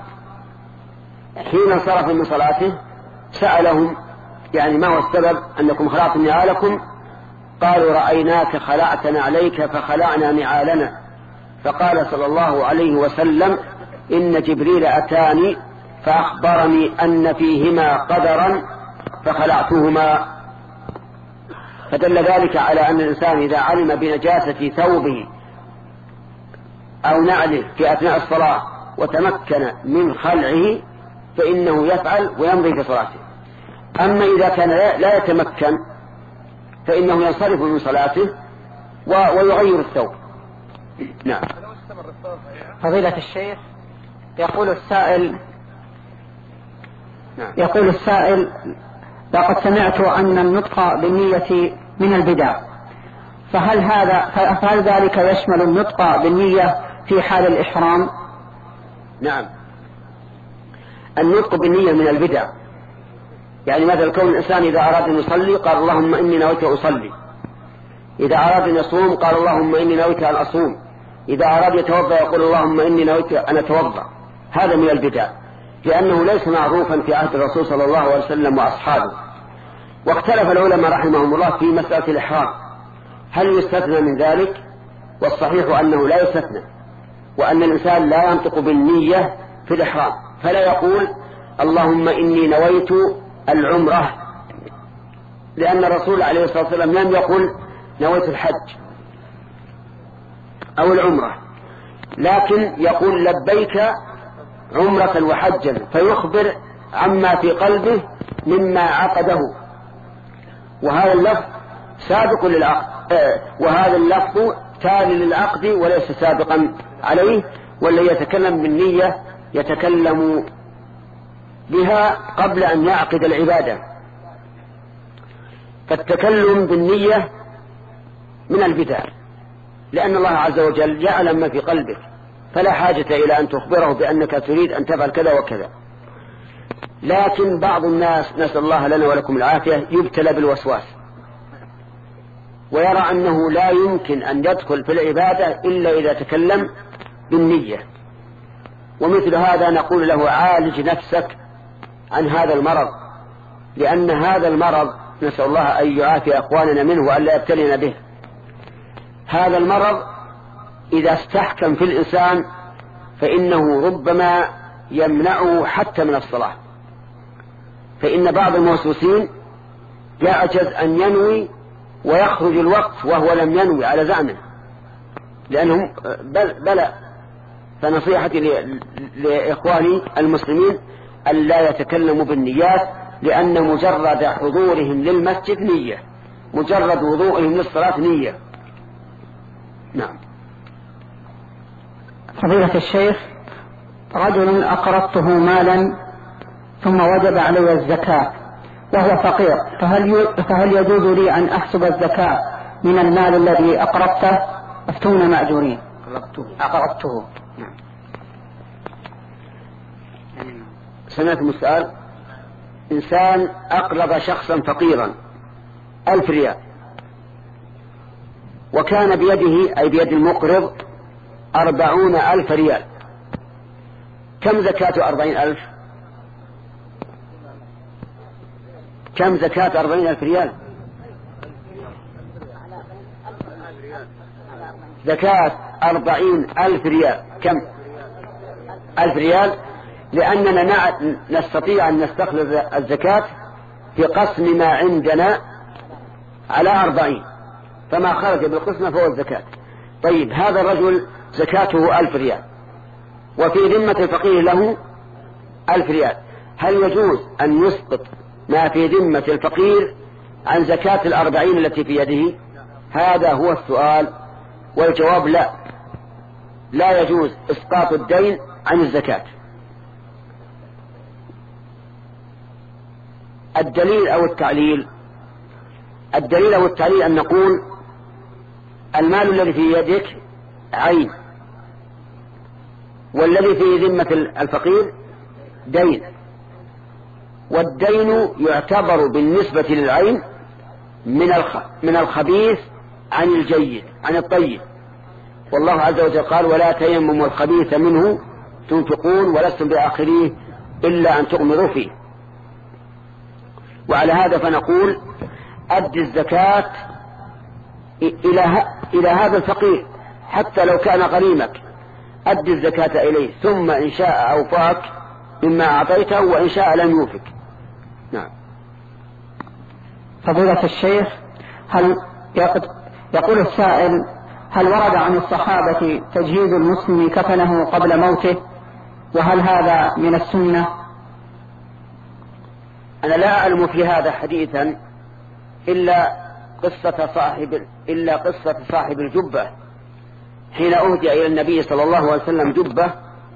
حين انصرف من صلاته سألهم يعني ما هو السبب أنكم خلعتم نعالكم؟ قالوا رأيناك خلعت نعليك فخلعنا نعالنا. فقال صلى الله عليه وسلم: إن جبريل أتاني فأخبرني أن فيهما قدرا فخلعتهما. فدل ذلك على أن الإنسان إذا علم بنجاسة ثوبه أو نعله في أثناء الصلاة وتمكن من خلعه فإنه يفعل ويمضي في صلاته. أما إذا كان لا يتمكن فإنه ينصرف من صلاته ويغير الثوب. نعم. فضيلة الشيخ يقول السائل نعم. يقول السائل: لقد سمعت أن النطق بالنية من البدع، فهل هذا فهل ذلك يشمل النطق بالنية في حال الإحرام؟ نعم، النطق بالنية من البدع. يعني مثل كون الإنسان إذا أراد أن يصلي قال اللهم إني نويت أصلي، إذا أراد أن يصوم قال اللهم إني نويت أن أصوم، إذا أراد يتوضأ يقول اللهم إني نويت أن أتوضأ. هذا من البدع لأنه ليس معروفا في عهد الرسول صلى الله عليه وسلم وأصحابه. واختلف العلماء رحمهم الله في مسألة الإحرام هل يستثنى من ذلك؟ والصحيح أنه لا يستثنى، وأن الإنسان لا ينطق بالنية في الإحرام، فلا يقول اللهم إني نويت العمرة، لأن الرسول عليه الصلاة والسلام لم يقل نويت الحج أو العمرة، لكن يقول لبيك عمرة وحجا، فيخبر عما في قلبه مما عقده، وهذا اللفظ سابق للعقد، وهذا اللفظ تالي للعقد وليس سابقا عليه. والذي يتكلم بالنية يتكلم بها قبل أن يعقد العبادة. فالتكلم بالنية من البدع، لأن الله عز وجل يعلم ما في قلبك، فلا حاجة إلى أن تخبره بأنك تريد أن تفعل كذا وكذا. لكن بعض الناس، نسأل الله لنا ولكم العافية، يبتلى بالوسواس ويرى أنه لا يمكن أن يدخل في العبادة إلا إذا تكلم بالنية، ومثل هذا نقول له عالج نفسك عن هذا المرض، لأن هذا المرض نسأل الله أن يعافي أخواننا منه وأن لا يبتلينا به. هذا المرض إذا استحكم في الإنسان فإنه ربما يمنعه حتى من الصلاة، فإن بعض الموسوسين يعجز أن ينوي ويخرج الوقت وهو لم ينوي على زعمه، لأنهم بل بلى. فنصيحتي لإخواني المسلمين أن لا يتكلموا بالنيات، لأن مجرد حضورهم للمسجد نية، مجرد وضوءهم للصلاة نية. نعم. فضيلة الشيخ، رجل أقرضته مالا ثم وجب علي الزكاة وهو فقير، فهل فهل يجوز لي أن أحسب الزكاة من المال الذي أقرضته؟ أفتون مأجورين. أقرضته. نعم. سمعت مسأل: إنسان أقرض شخصا فقيرا ألف ريال، وكان بيده أي بيد المقرض أربعون ألف ريال، كم زكاة أربعين ألف؟ كم زكاة أربعين ألف ريال؟ زكاة أربعين ألف ريال كم؟ ألف ريال، لأننا نستطيع أن نستخلص الزكاة في قسم ما عندنا على أربعين، فما خرج بالقسمة فهو الزكاة. طيب هذا الرجل زكاته ألف ريال وفي ذمة الفقير له ألف ريال، هل يجوز أن يسقط ما في ذمة الفقير عن زكاة الأربعين التي في يده؟ هذا هو السؤال، والجواب لا، لا يجوز إسقاط الدين عن الزكاة. الدليل أو التعليل، الدليل أو التعليل أن نقول المال الذي في يدك عين، والذي في ذمة الفقير دين، والدين يعتبر بالنسبة للعين من من الخبيث عن الجيد عن الطيب، والله عز وجل قال ولا تيمموا الخبيث منه تنفقون ولستم بآخريه إلا أن تغمروا فيه. وعلى هذا فنقول أد الزكاة إلى إلى هذا الفقير حتى لو كان غريمك، أد الزكاة إليه، ثم إن شاء أوفاك مما أعطيته وإن شاء لم يوفك. نعم. فضيلة الشيخ، هل يقول السائل هل ورد عن الصحابة تجهيز المسلم كفنه قبل موته، وهل هذا من السنة؟ أنا لا أعلم في هذا حديثا إلا قصة صاحب إلا قصة صاحب الجبة حين أهدي إلى النبي صلى الله عليه وسلم جبة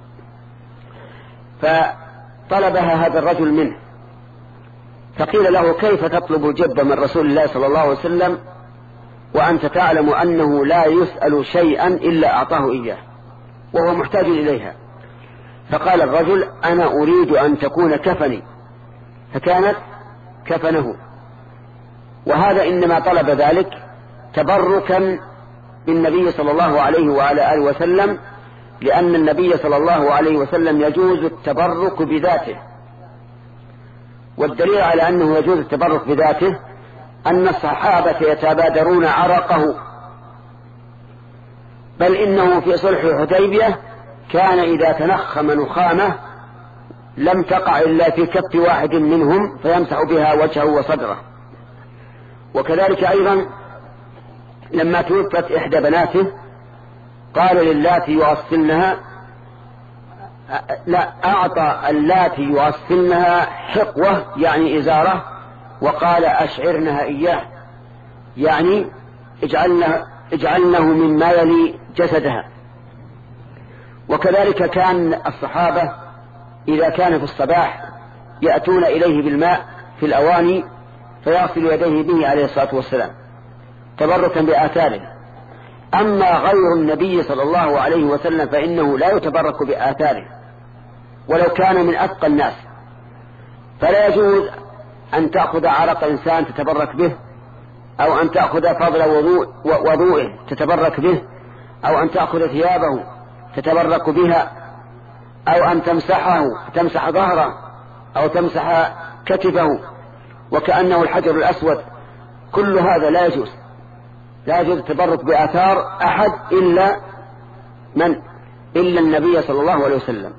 فطلبها هذا الرجل منه، فقيل له كيف تطلب جبة من رسول الله صلى الله عليه وسلم وأنت تعلم أنه لا يسأل شيئا إلا أعطاه إياه وهو محتاج إليها؟ فقال الرجل أنا أريد أن تكون كفني، فكانت كفنه. وهذا إنما طلب ذلك تبركا بالنبي صلى الله عليه وعلى آله وسلم، لأن النبي صلى الله عليه وسلم يجوز التبرك بذاته، والدليل على أنه يجوز التبرك بذاته أن الصحابة يتبادرون عرقه، بل إنه في صلح الحديبية كان إذا تنخم نخامة لم تقع إلا في كف واحد منهم فيمسح بها وجهه وصدره. وكذلك أيضا لما توفت إحدى بناته قال للاتي يغسلنها لا أعطى اللاتي يغسلنها حقوة يعني إزارة، وقال أشعرنها إياه يعني اجعلنه, اجعلنه مما يلي جسدها. وكذلك كان الصحابة إذا كان في الصباح يأتون إليه بالماء في الأواني فيغسل يديه به عليه الصلاة والسلام تبركا بآثاره. أما غير النبي صلى الله عليه وسلم فإنه لا يتبرك بآثاره ولو كان من أتقى الناس، فلا يجوز أن تأخذ عرق إنسان تتبرك به، أو أن تأخذ فضل وضوء وضوءه تتبرك به، أو أن تأخذ ثيابه تتبرك بها، أو أن تمسحه تمسح ظهره أو تمسح كتفه وكأنه الحجر الأسود. كل هذا لا يجوز، لا يجوز التبرك بآثار أحد إلا من إلا النبي صلى الله عليه وسلم.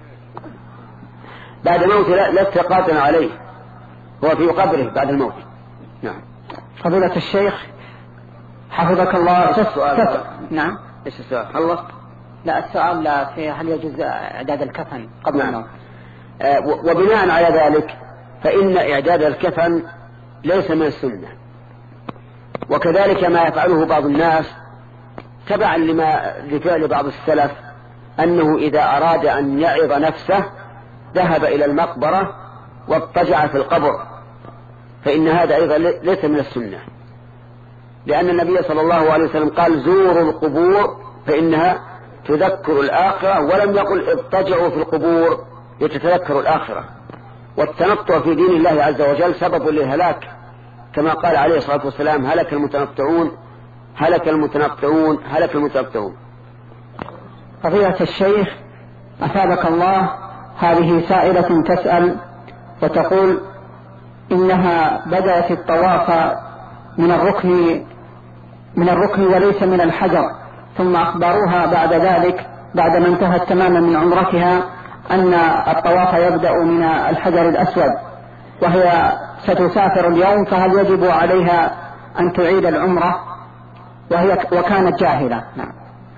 بعد موت لا استقاطنا عليه، هو في قبره بعد الموت. نعم. فضيلة الشيخ حفظك الله. السؤال؟ نعم. ايش السؤال؟ خلص؟ لا السؤال لا في هل يجوز إعداد الكفن قبل نعم. الموت؟ آه وبناء على ذلك فإن إعداد الكفن ليس من السنة، وكذلك ما يفعله بعض الناس تبعا لما لفعل بعض السلف أنه إذا أراد أن يعظ نفسه ذهب إلى المقبرة واضطجع في القبر، فإن هذا أيضا ليس من السنة، لأن النبي صلى الله عليه وسلم قال زوروا القبور فإنها تذكر الآخرة، ولم يقل اضطجعوا في القبور لتتذكروا الآخرة. والتنطع في دين الله عز وجل سبب للهلاك، كما قال عليه الصلاة والسلام هلك المتنطعون هلك المتنطعون هلك المتنطعون. فضيلة الشيخ أفادك الله، هذه سائلة تسأل وتقول إنها بدأت الطواف من الركن من الركن وليس من الحجر، ثم أخبروها بعد ذلك بعد ما انتهت تماما من عمرتها أن الطواف يبدأ من الحجر الأسود، وهي ستسافر اليوم، فهل يجب عليها أن تعيد العمرة وهي وكانت جاهلة. نعم.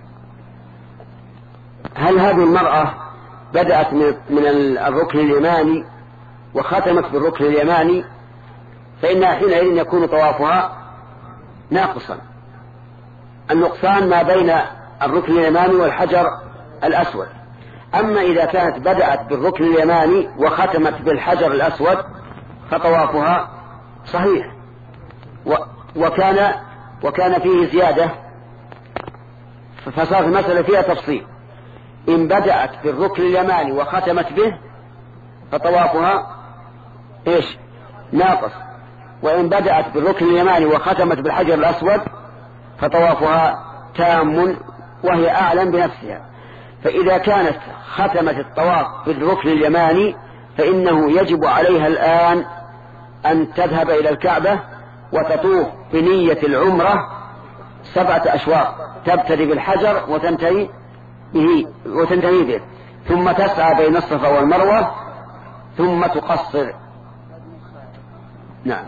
هل هذه المرأة بدأت من الركن اليماني وختمت بالركن اليماني فإنها حينئذ يكون طوافها ناقصا. النقصان ما بين الركن اليماني والحجر الأسود. أما إذا كانت بدأت بالركن اليماني وختمت بالحجر الأسود فطوافها صحيح. وكان وكان فيه زيادة، فصار المسألة فيها تفصيل. إن بدأت بالركن اليماني وختمت به فطوافها إيش؟ ناقص. وإن بدأت بالركن اليماني وختمت بالحجر الأسود فطوافها تام وهي أعلم بنفسها. فإذا كانت ختمت الطواف بالركن اليماني فإنه يجب عليها الآن أن تذهب إلى الكعبة وتطوف بنية العمرة سبعة أشواط، تبتدي بالحجر وتنتهي به وتنتهي به ثم تسعى بين الصفا والمروة ثم تقصر. نعم.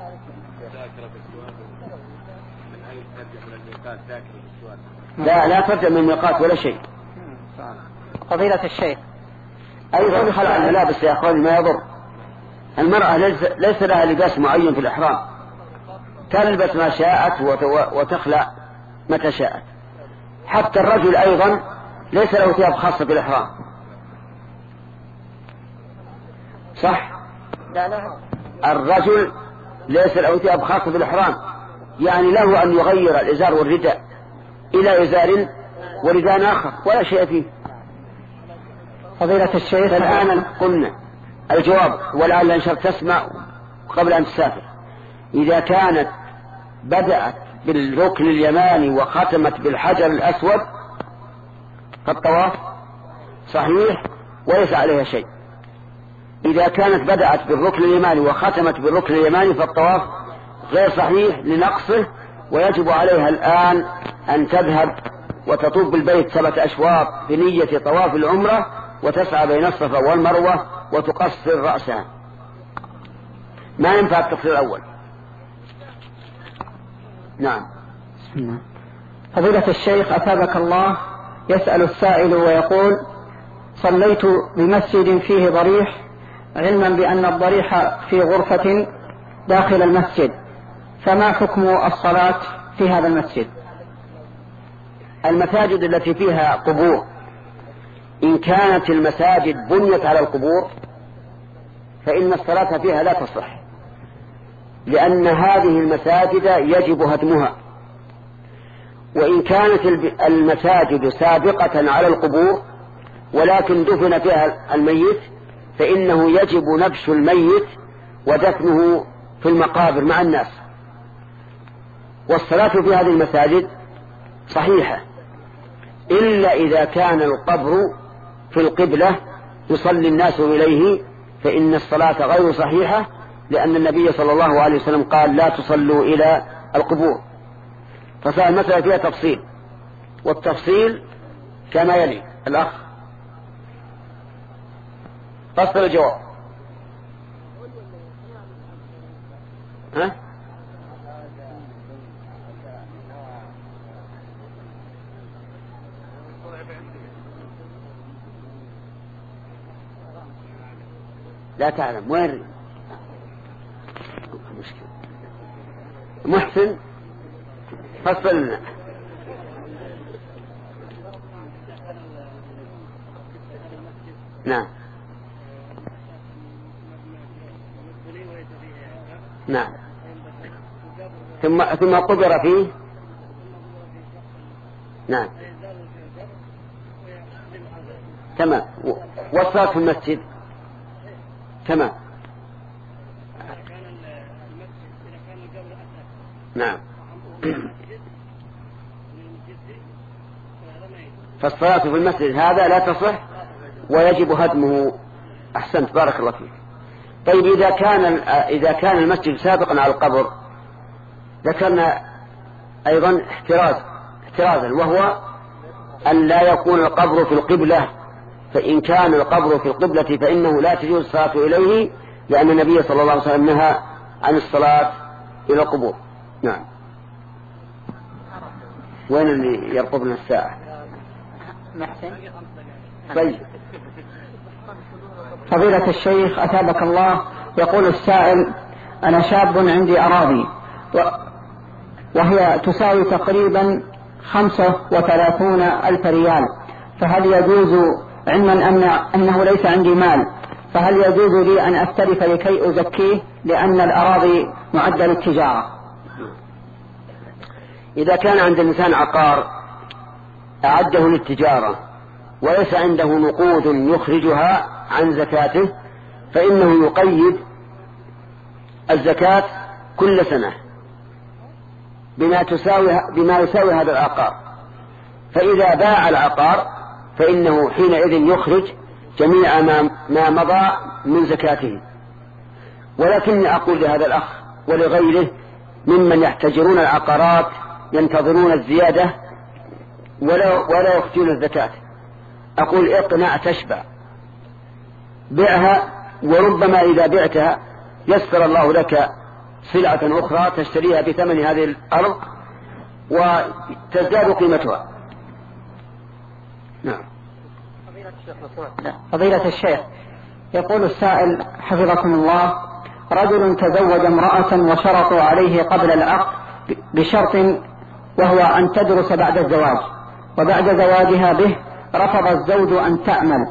لا لا ترجع من الميقات ولا شيء. فضيلة الشيخ، أيضا خلع الملابس يا أخواني ما يضر. المرأة ليس لها لباس معين في الإحرام، تلبس ما شاءت وتخلع متى شاءت. حتى الرجل أيضا ليس له ثياب خاصة بالإحرام، صح؟ لا لا. الرجل ليس له ثياب خاصة بالإحرام، يعني له أن يغير الإزار والرداء إلى إزار ورداء آخر ولا شيء فيه. فضيلة الشيخ، الآن قلنا الجواب ولعل إن شاء تسمع قبل أن تسافر. إذا كانت بدأت بالركن اليماني وختمت بالحجر الأسود فالطواف صحيح وليس عليها شيء. إذا كانت بدأت بالركن اليماني وختمت بالركن اليماني فالطواف غير صحيح لنقصه، ويجب عليها الآن أن تذهب وتطوف بالبيت سبعة أشواط بنية طواف العمرة وتسعى بين الصفا والمروة وتقصر رأسها. ما ينفع التقصير الأول. نعم. فضيلة الشيخ أثابك الله، يسأل السائل ويقول: صليت بمسجد فيه ضريح علما بأن الضريح في غرفة داخل المسجد، فما حكم الصلاة في هذا المسجد؟ المساجد التي فيها قبور إن كانت المساجد بنيت على القبور فإن الصلاة فيها لا تصح، لأن هذه المساجد يجب هدمها. وإن كانت المساجد سابقة على القبور ولكن دفن فيها الميت فإنه يجب نبش الميت ودفنه في المقابر مع الناس. والصلاة في هذه المساجد صحيحة إلا إذا كان القبر في القبلة يصلي الناس إليه فإن الصلاة غير صحيحة، لأن النبي صلى الله عليه وسلم قال: لا تصلوا إلى القبور. فصار المسألة فيها تفصيل، والتفصيل كما يلي. الأخ فصل الجواب. ها؟ لا تعلم وين مشكلة. محسن فصلنا. نعم نعم ثم ثم قبر فيه. نعم تمام. والصلاة في المسجد تمام. نعم. فالصلاة في المسجد هذا لا تصح ويجب هدمه. أحسنت بارك الله فيك. طيب إذا كان إذا كان المسجد سابقا على القبر ذكرنا أيضا احتراز احترازا وهو أن لا يكون القبر في القبلة، فإن كان القبر في القبلة فإنه لا تجوز الصلاة إليه، لأن النبي صلى الله عليه وسلم نهى عن الصلاة إلى القبور. نعم. وين اللي يرقب لنا الساعة؟ محسن. طيب. فضيلة الشيخ أثابك الله، يقول السائل: أنا شاب عندي أراضي وهي تساوي تقريبا خمسة وثلاثون ألف ريال، فهل يجوز، علما أن أنه ليس عندي مال، فهل يجوز لي أن أستلف لكي أزكيه لأن الأراضي معدة للتجارة؟ إذا كان عند الإنسان عقار أعده للتجارة وليس عنده نقود يخرجها عن زكاته فإنه يقيد الزكاة كل سنة بما تساوي بما يساوي هذا العقار، فإذا باع العقار فإنه حينئذ يخرج جميع ما, ما مضى من زكاته. ولكني أقول لهذا الأخ ولغيره ممن يحتجرون العقارات ينتظرون الزيادة ولا, ولا يخرجون الزكاة، أقول اقنع تشبع، بيعها، وربما إذا بعتها يسر الله لك سلعة أخرى تشتريها بثمن هذه الأرض وتزداد قيمتها. نعم. فضيلة الشيخ، يقول السائل حفظكم الله: رجل تزوج امرأة وشرطوا عليه قبل العقد بشرط وهو أن تدرس بعد الزواج، وبعد زواجها به رفض الزوج أن تعمل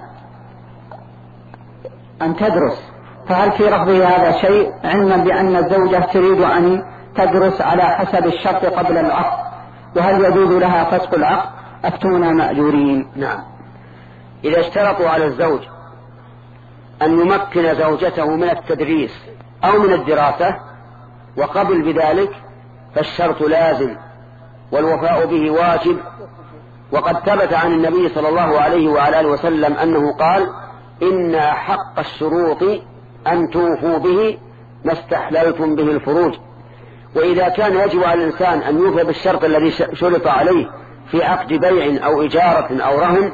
أن تدرس، فهل في رفضه هذا شيء، علما بأن الزوجة تريد أن تدرس على حسب الشرط قبل العقد، وهل يجوز لها فسخ العقد؟ أفتونا مأجورين. نعم. إذا اشترطوا على الزوج أن يمكن زوجته من التدريس أو من الدراسة وقبل بذلك فالشرط لازم والوفاء به واجب، وقد ثبت عن النبي صلى الله عليه وعلى آله وسلم أنه قال: إن حق الشروط أن توفوا به ما استحللتم به الفروج. وإذا كان يجب على الإنسان أن يوفي بالشرط الذي شرط عليه في عقد بيع أو إجارة أو رهن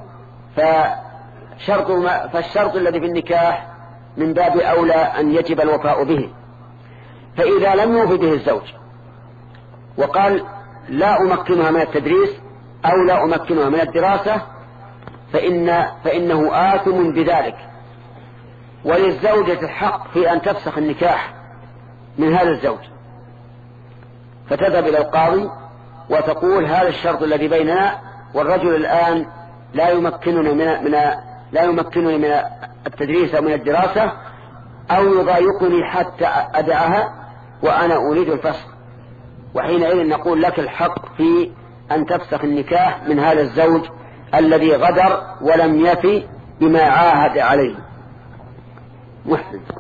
فشرط ما فالشرط الذي في النكاح من باب أولى أن يجب الوفاء به. فإذا لم يوفي به الزوج وقال لا أمكنها من التدريس أو لا أمكنها من الدراسة فإن فإنه آثم بذلك، وللزوجة الحق في أن تفسخ النكاح من هذا الزوج، فتذهب إلى القاضي وتقول: هذا الشرط الذي بيننا والرجل الآن لا يمكنني من, من لا يمكنني من التدريس أو من الدراسة أو يضايقني حتى أدعها وأنا أريد الفسخ، وحينئذ نقول لك الحق في أن تفسخ النكاح من هذا الزوج الذي غدر ولم يفي بما عاهد عليه. محسن.